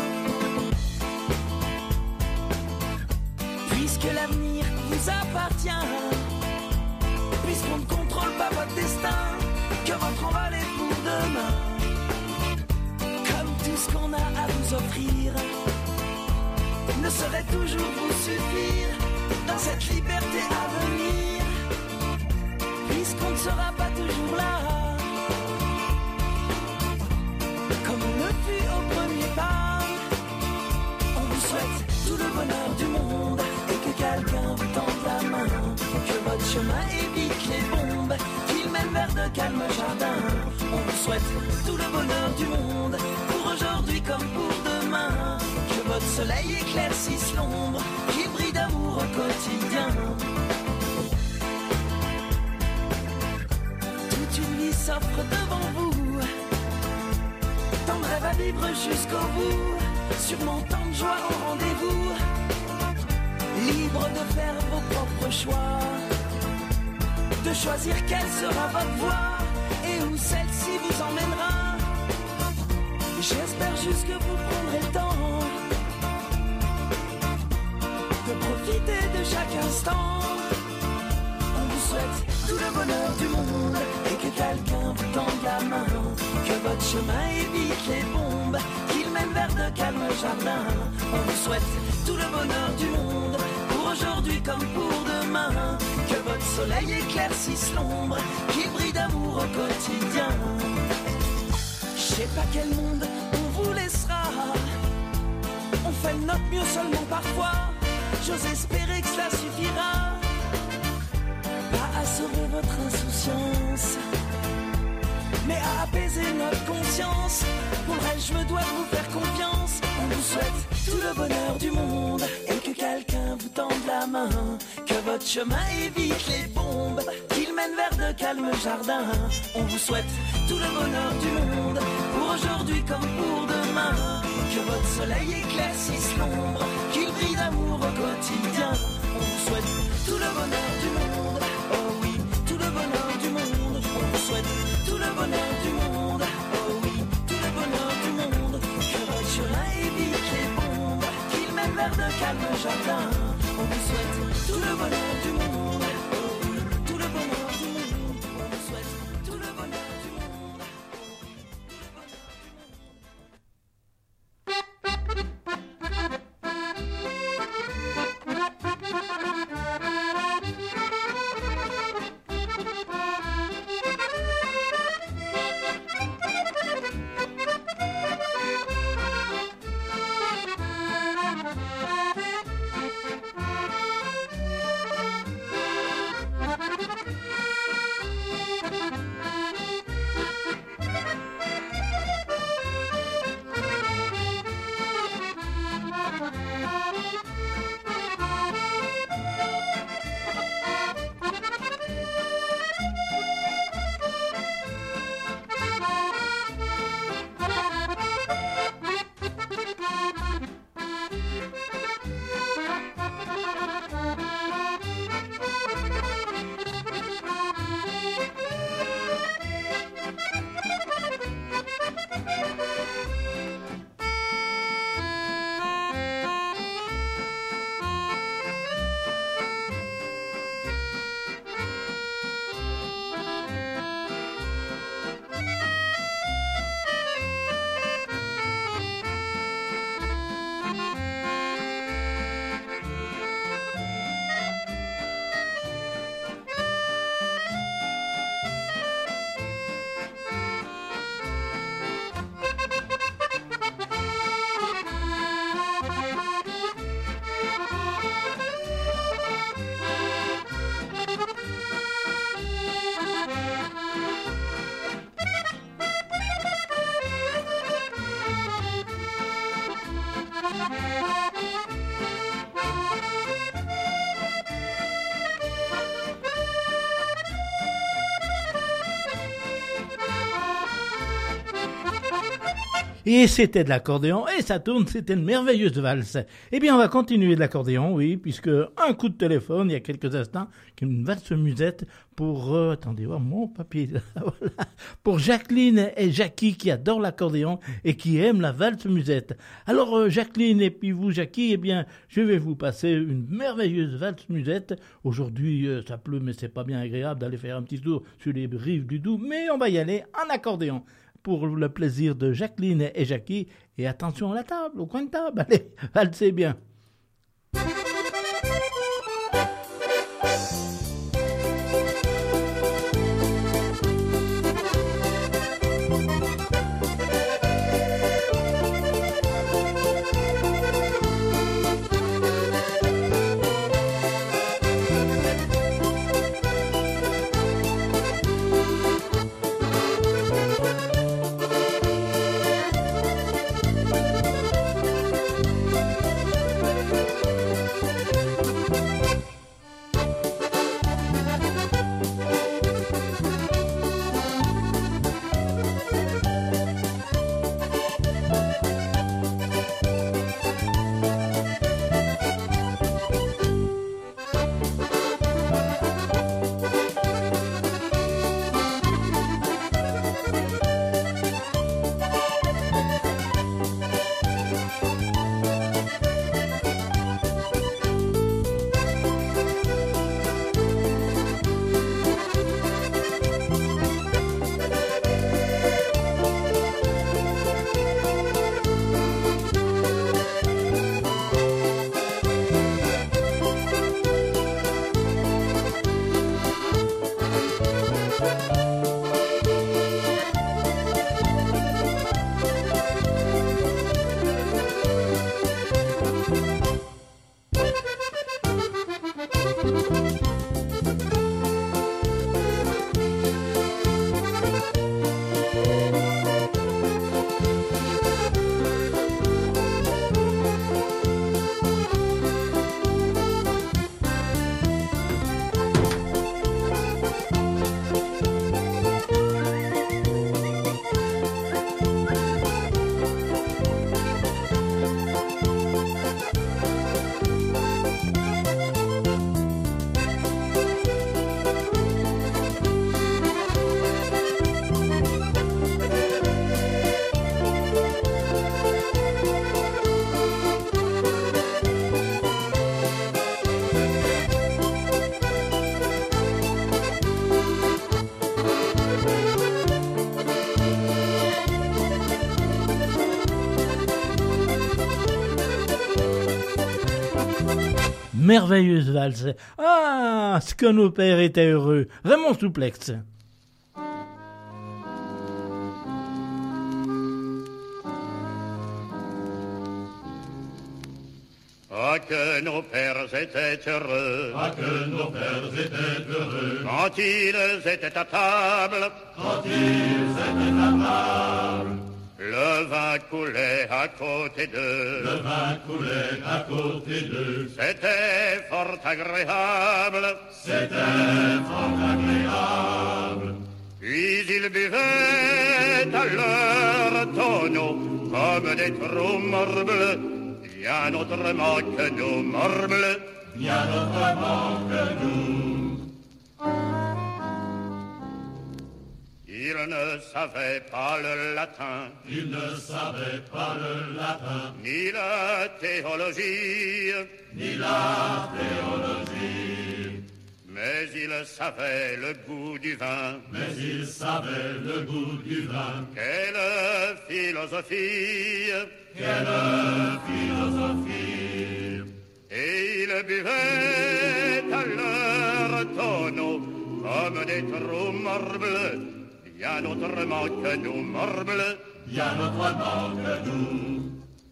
Puisque l'avenir vous appartient, puisqu'on ne contrôle pas votre destin, que votre envol est pour demain. Comme tout ce qu'on a à vous offrir ne saurait toujours vous suffire dans cette liberté à venir, puisqu'on ne sera pas toujours là, comme on le fut au premier pas. On vous souhaite tout le bonheur du monde et que quelqu'un vous tende la main, que votre chemin évite les bombes, qu'il mène vers de de calme jardin. On vous souhaite tout le bonheur du monde, pour aujourd'hui comme pour demain. Que votre soleil éclaircisse l'ombre, qu'il brille d'amour au quotidien. Toute une vie s'offre devant vous, tant de rêves à vivre jusqu'au bout, sûrement tant de joie au rendez-vous. Libre de faire vos propres choix, de choisir quelle sera votre voie et où celle-ci vous emmènera. J'espère juste que vous prendrez le temps de profiter de chaque instant. On vous souhaite tout le bonheur du monde et que quelqu'un vous tende la main. Que votre chemin évite les bombes, qu'il mène vers de calmes jardins. On vous souhaite tout le bonheur du monde, pour aujourd'hui comme pour demain. Que votre soleil éclaircisse l'ombre, qu'il brille d'amour au quotidien. Je sais pas quel monde on vous laissera, on fait de notre mieux seulement parfois. J'ose espérer que cela suffira, pas à sauver votre insouciance, mais à apaiser notre conscience. Pour le reste, je me dois de vous faire confiance. On vous souhaite tout le bonheur du monde et que quelqu'un vous tende la main. Que votre chemin évite les bombes, qu'il mène vers de calmes jardins. On vous souhaite tout le bonheur du monde, pour aujourd'hui comme pour demain. Que votre soleil éclaircisse l'ombre, qu'il brille d'amour au quotidien. On vous souhaite tout le bonheur du monde, oh oui, tout le bonheur du monde. On vous souhaite tout le bonheur du monde, oh oui, tout le bonheur du monde. Que votre chemin évite les bombes, qu'il mène vers de calmes jardins. On vous souhaite tout le bonheur du monde, oh oui, tout le bonheur du monde. On vous souhaite tout le bonheur du monde, oh oui, tout le bonheur du Et c'était de l'accordéon, et ça tourne, c'était une merveilleuse valse. Eh bien, on va continuer de l'accordéon, oui, puisque un coup de téléphone, il y a quelques instants, une valse musette pour, attendez voir mon papier, voilà, pour Jacqueline et Jackie qui adorent l'accordéon et qui aiment la valse musette. Alors, Jacqueline et puis vous, Jackie, eh bien, je vais vous passer une merveilleuse valse musette. Aujourd'hui, ça pleut, mais c'est pas bien agréable d'aller faire un petit tour sur les rives du Doubs, mais on va y aller en accordéon. Pour le plaisir de Jacqueline et Jackie. Et attention à la table, au coin de table. Allez, valsez bien. merveilleuse valse. Ah, ce que nos pères étaient heureux. Raymond Souplex. Ah, que nos pères étaient heureux. Ah, que nos pères étaient heureux. Quand ils étaient à table. Quand ils étaient à table. Le vin coulait à côté d'eux. Le vin coulait à côté d'eux. C'était fort agréable. C'était fort agréable. Puis ils buvaient à leur tonneau comme des trous morbles. Bien autrement que nous, morbles. Bien autrement que nous. Ils ne savaient pas le latin. Ils ne savaient pas le latin. Ni la théologie. Ni la théologie. Mais ils savaient le goût du vin. Mais ils savaient le goût du vin. Quelle philosophie. Quelle philosophie. Et ils buvaient à leur tonneau comme des trous morbles. Bien autrement que nous, morbles. Bien autrement que nous.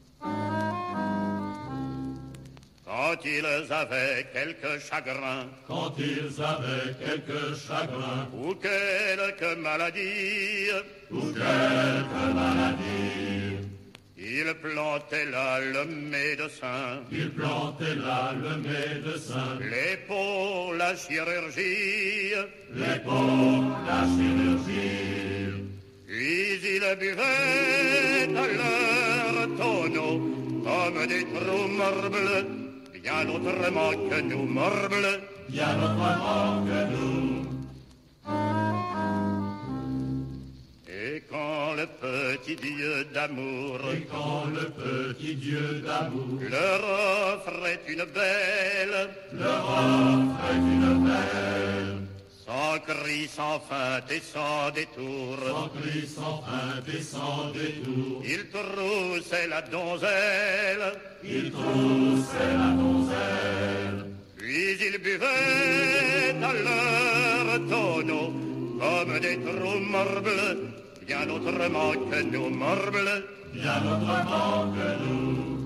Quand ils avaient quelques chagrins. Quand ils avaient quelques chagrins. Ou quelques maladies. Ou quelques maladies. Ils plantaient là le médecin. Ils plantaient là le médecin. Les pots, la chirurgie. Les pots, la chirurgie. Puis ils buvaient à leur tonneau comme des trous morbles. Bien autrement que nous, morbles. Bien autrement que nous. Et quand le petit Dieu d'amour. Et quand le petit Dieu d'amour. Leur offrait une belle. Leur offrait une belle. Sans cri, sans feinte et sans détour. Sans cri, sans feinte et sans détour. Il troussait la donzelle. Il troussait la donzelle. Puis il buvait à leur tonneau comme des trous morbles. Bien autrement que nous, morbles. Bien autrement que nous.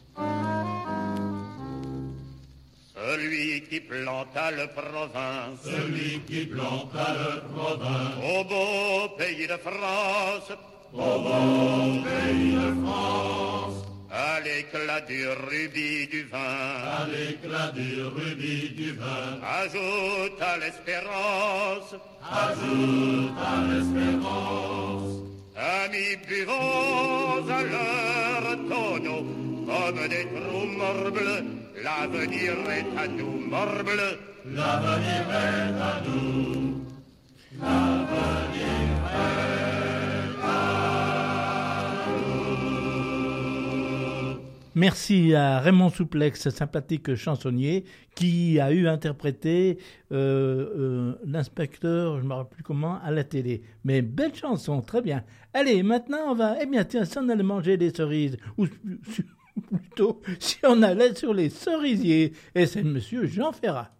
Celui qui planta le provins. Celui qui planta le provins. Au beau pays de France. Au beau pays de France. À l'éclat du rubis du vin. À l'éclat du rubis du vin. Ajoute à l'espérance. Ajoute à l'espérance. Amis, buvons à leur tonneau comme des trous morbles. L'avenir est à nous, morbles. L'avenir est à nous. L'avenir est à nous. Merci à Raymond Souplex, sympathique chansonnier, qui a eu interprété l'inspecteur, je ne me rappelle plus comment, à la télé. Mais belle chanson, très bien. Allez, maintenant on va, tiens, si on allait manger des cerises, ou plutôt si on allait sur les cerisiers, et c'est monsieur Jean Ferrat.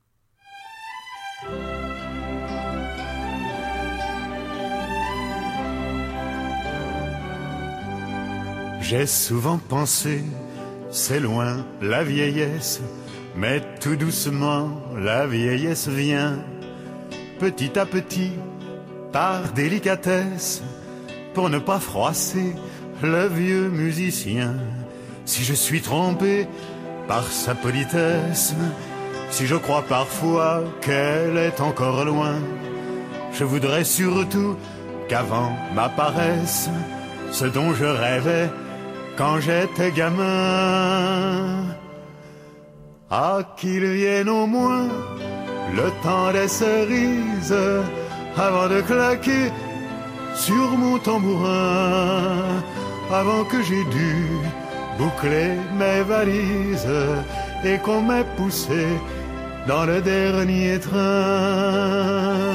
J'ai souvent pensé, c'est loin la vieillesse, mais tout doucement la vieillesse vient, petit à petit, par délicatesse, pour ne pas froisser le vieux musicien. Si je suis trompé par sa politesse, si je crois parfois qu'elle est encore loin, je voudrais surtout qu'avant m'apparaisse ce dont je rêvais quand j'étais gamin. Ah, qu'il vienne au moins le temps des cerises avant de claquer sur mon tambourin, avant que j'ai dû boucler mes valises et qu'on m'ait poussé dans le dernier train.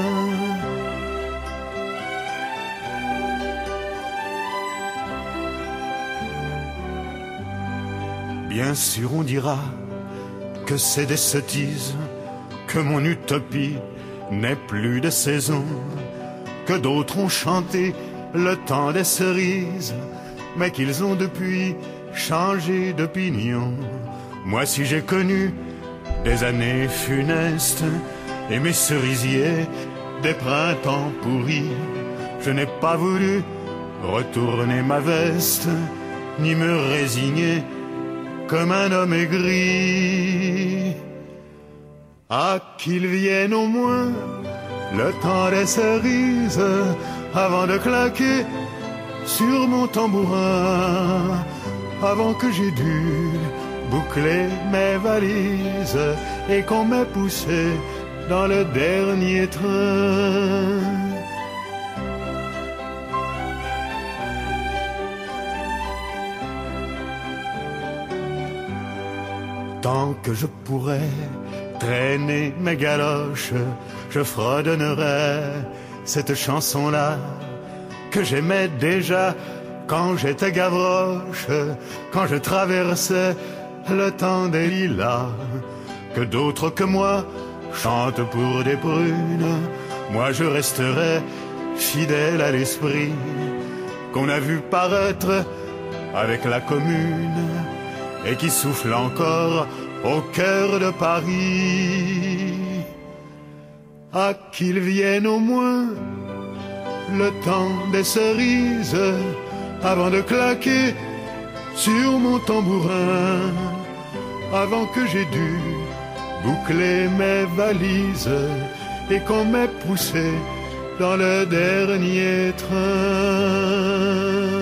Bien sûr on dira que c'est des sottises, que mon utopie n'est plus de saison, que d'autres ont chanté le temps des cerises, mais qu'ils ont depuis changé d'opinion. Moi si j'ai connu des années funestes et mes cerisiers des printemps pourris, je n'ai pas voulu retourner ma veste, ni me résigner comme un homme aigri. Ah, qu'il vienne au moins le temps des cerises avant de claquer sur mon tambourin, avant que j'ai dû boucler mes valises et qu'on m'ait poussé dans le dernier train. Tant que je pourrais traîner mes galoches, je fredonnerai cette chanson-là que j'aimais déjà quand j'étais Gavroche, quand je traversais le temps des lilas. Que d'autres que moi chantent pour des prunes, moi je resterai fidèle à l'esprit qu'on a vu paraître avec la Commune et qui souffle encore au cœur de Paris. Ah, qu'il vienne au moins le temps des cerises avant de claquer sur mon tambourin, avant que j'ai dû boucler mes valises et qu'on m'ait poussé dans le dernier train.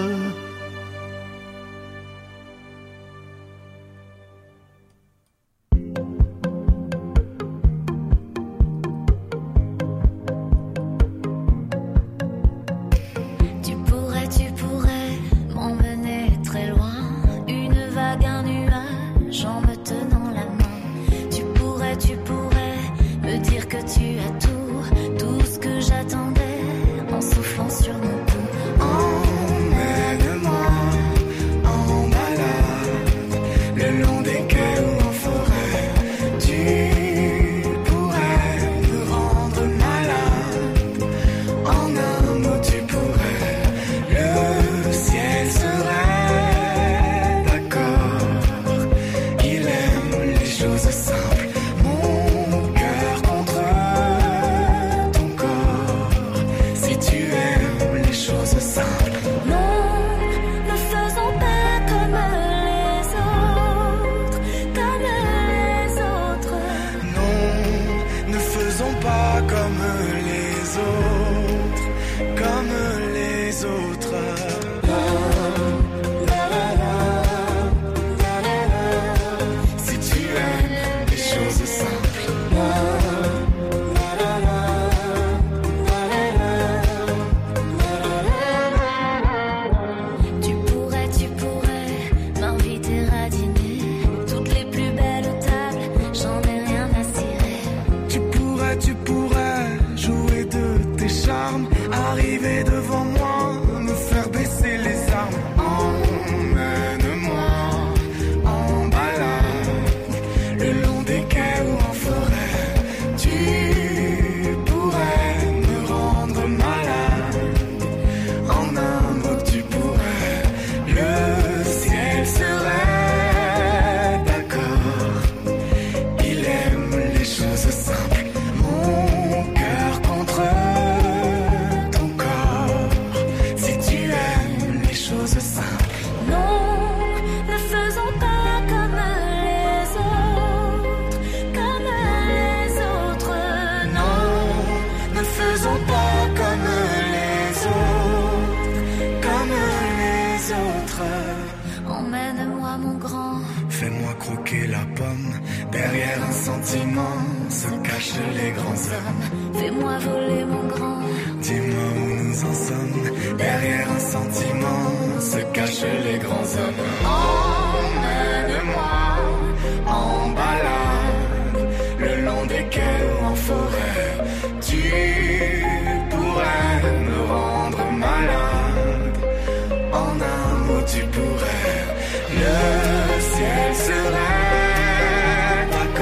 Tu pourrais, le ciel serait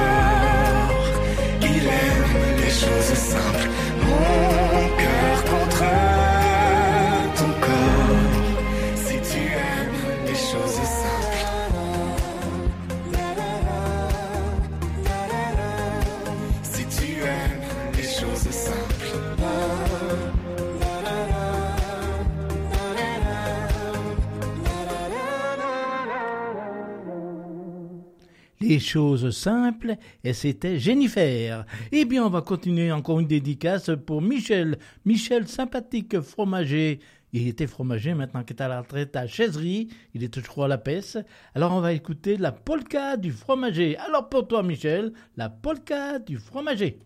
Les choses simples, et c'était Jennifer. Eh bien, on va continuer encore une dédicace pour Michel. Michel, sympathique fromager. Il était fromager, maintenant qu'il est à la retraite à Chaiserie. Il était, je crois, à la Pesse. Alors, on va écouter la polka du fromager. Alors, pour toi, Michel, la polka du fromager.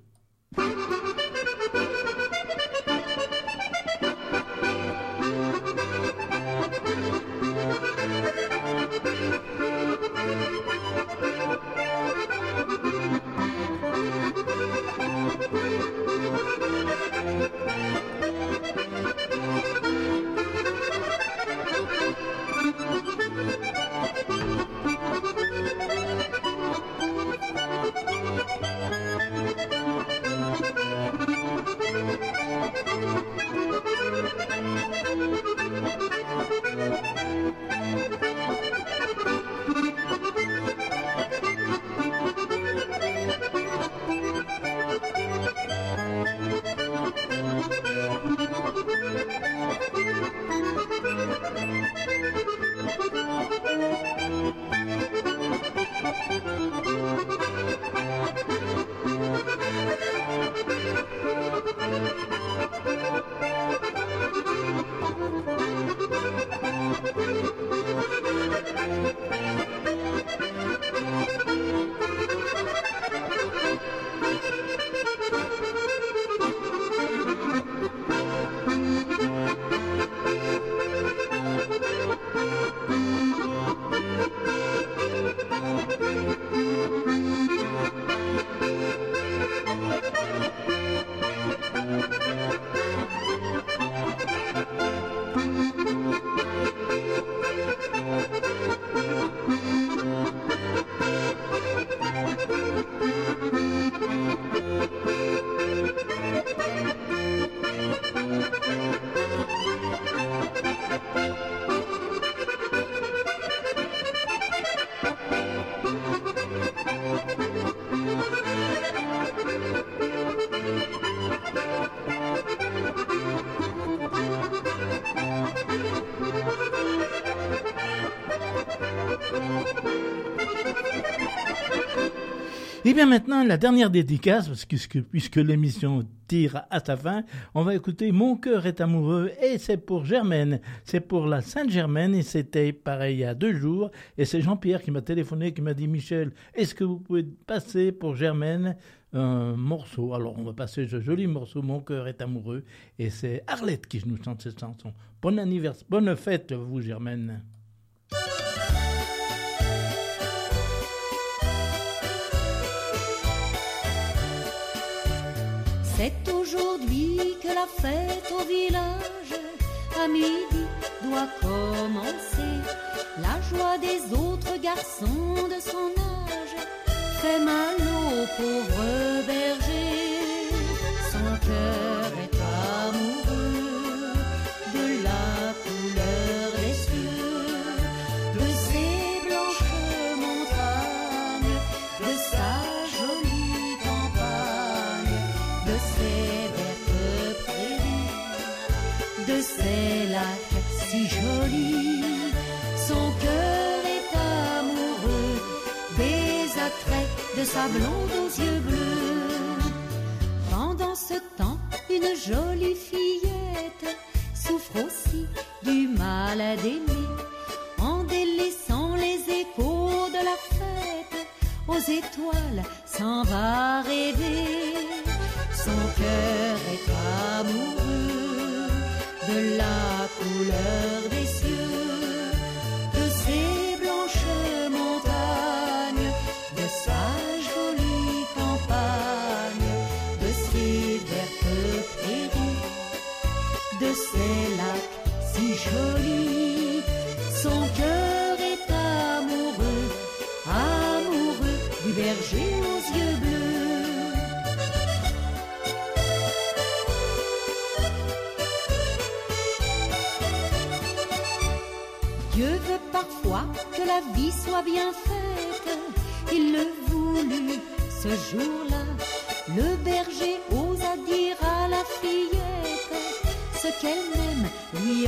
Et bien maintenant, la dernière dédicace, parce que puisque l'émission tire à sa fin, on va écouter Mon cœur est amoureux, et c'est pour Germaine, c'est pour la Sainte-Germaine, et c'était pareil il y a 2 jours, et c'est Jean-Pierre qui m'a téléphoné, qui m'a dit « Michel, est-ce que vous pouvez passer pour Germaine un morceau ?» Alors on va passer ce joli morceau, Mon cœur est amoureux, et c'est Arlette qui nous chante cette chanson. Bon anniversaire, bonne fête vous Germaine. C'est aujourd'hui que la fête au village, à midi, doit commencer. La joie des autres garçons de son âge fait mal au pauvre berger. Son cœur est amoureux de la couleur des cieux, de ses blanches montagnes, de sa jolie campagne, de ses vertes prairies, de ses lacs si jolis. Son cœur est amoureux des attraits de sa blonde aux yeux bleus. Pendant ce temps, une jolie fillette souffre aussi du mal d'aimer, en délaissant les échos de la fête, aux étoiles s'en va rêver. Son cœur est amoureux de la couleur des cieux, de ses blanches montagnes, de sa jolie campagne, de ses vertes prairies, de ses lacs si jolis. Son cœur est amoureux, amoureux du berger aux yeux bleus. Dieu veut parfois que la vie soit bien faite. Il le voulut ce jour-là. Le berger osa dire à la fillette ce qu'elle m'aime lui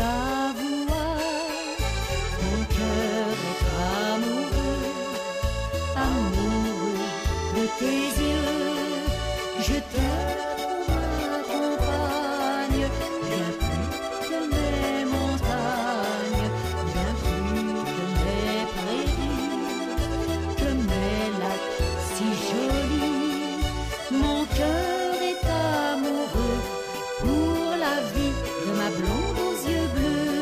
avoua. Mon cœur est amoureux, amoureux de tes yeux. Je t'aime ma compagne, bien plus que mes montagnes, bien plus que mes prairies, que mes lacs si jolis. Mon cœur est amoureux pour la vie de ma blonde aux yeux bleus.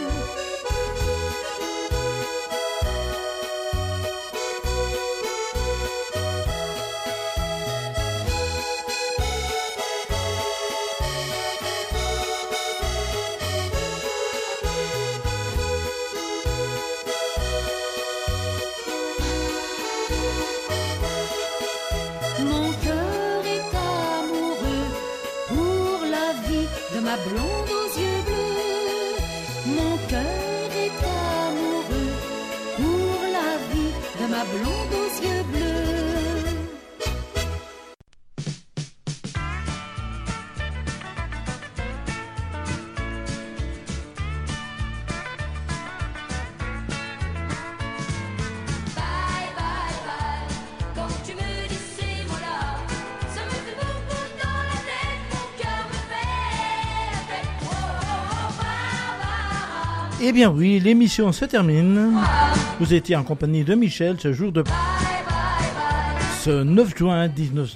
Mon cœur est amoureux pour la vie de ma blonde aux yeux bleus. Mon cœur est amoureux pour la vie de ma blonde aux yeux bleus. Bye bye bye, quand tu me dis ces mots-là, ça me fait beaucoup dans la tête, mon cœur me fait la fête. Oh oh oh, Barbara. Eh bien oui, l'émission se termine. Vous étiez en compagnie de Michel ce jour de... Ce 9 juin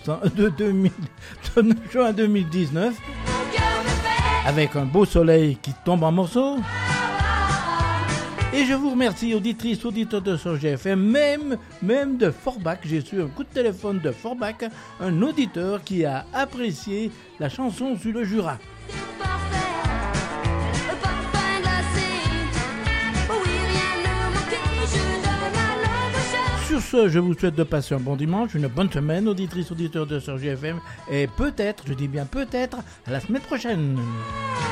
2019, avec un beau soleil qui tombe en morceaux. Et je vous remercie, auditrices, auditeurs de sur GFM, même de Forbach. J'ai su un coup de téléphone de Forbach, un auditeur qui a apprécié la chanson sur le Jura. Sur ce, je vous souhaite de passer un bon dimanche, une bonne semaine, auditrices, auditeurs de sur GFM, et peut-être, je dis bien peut-être, à la semaine prochaine.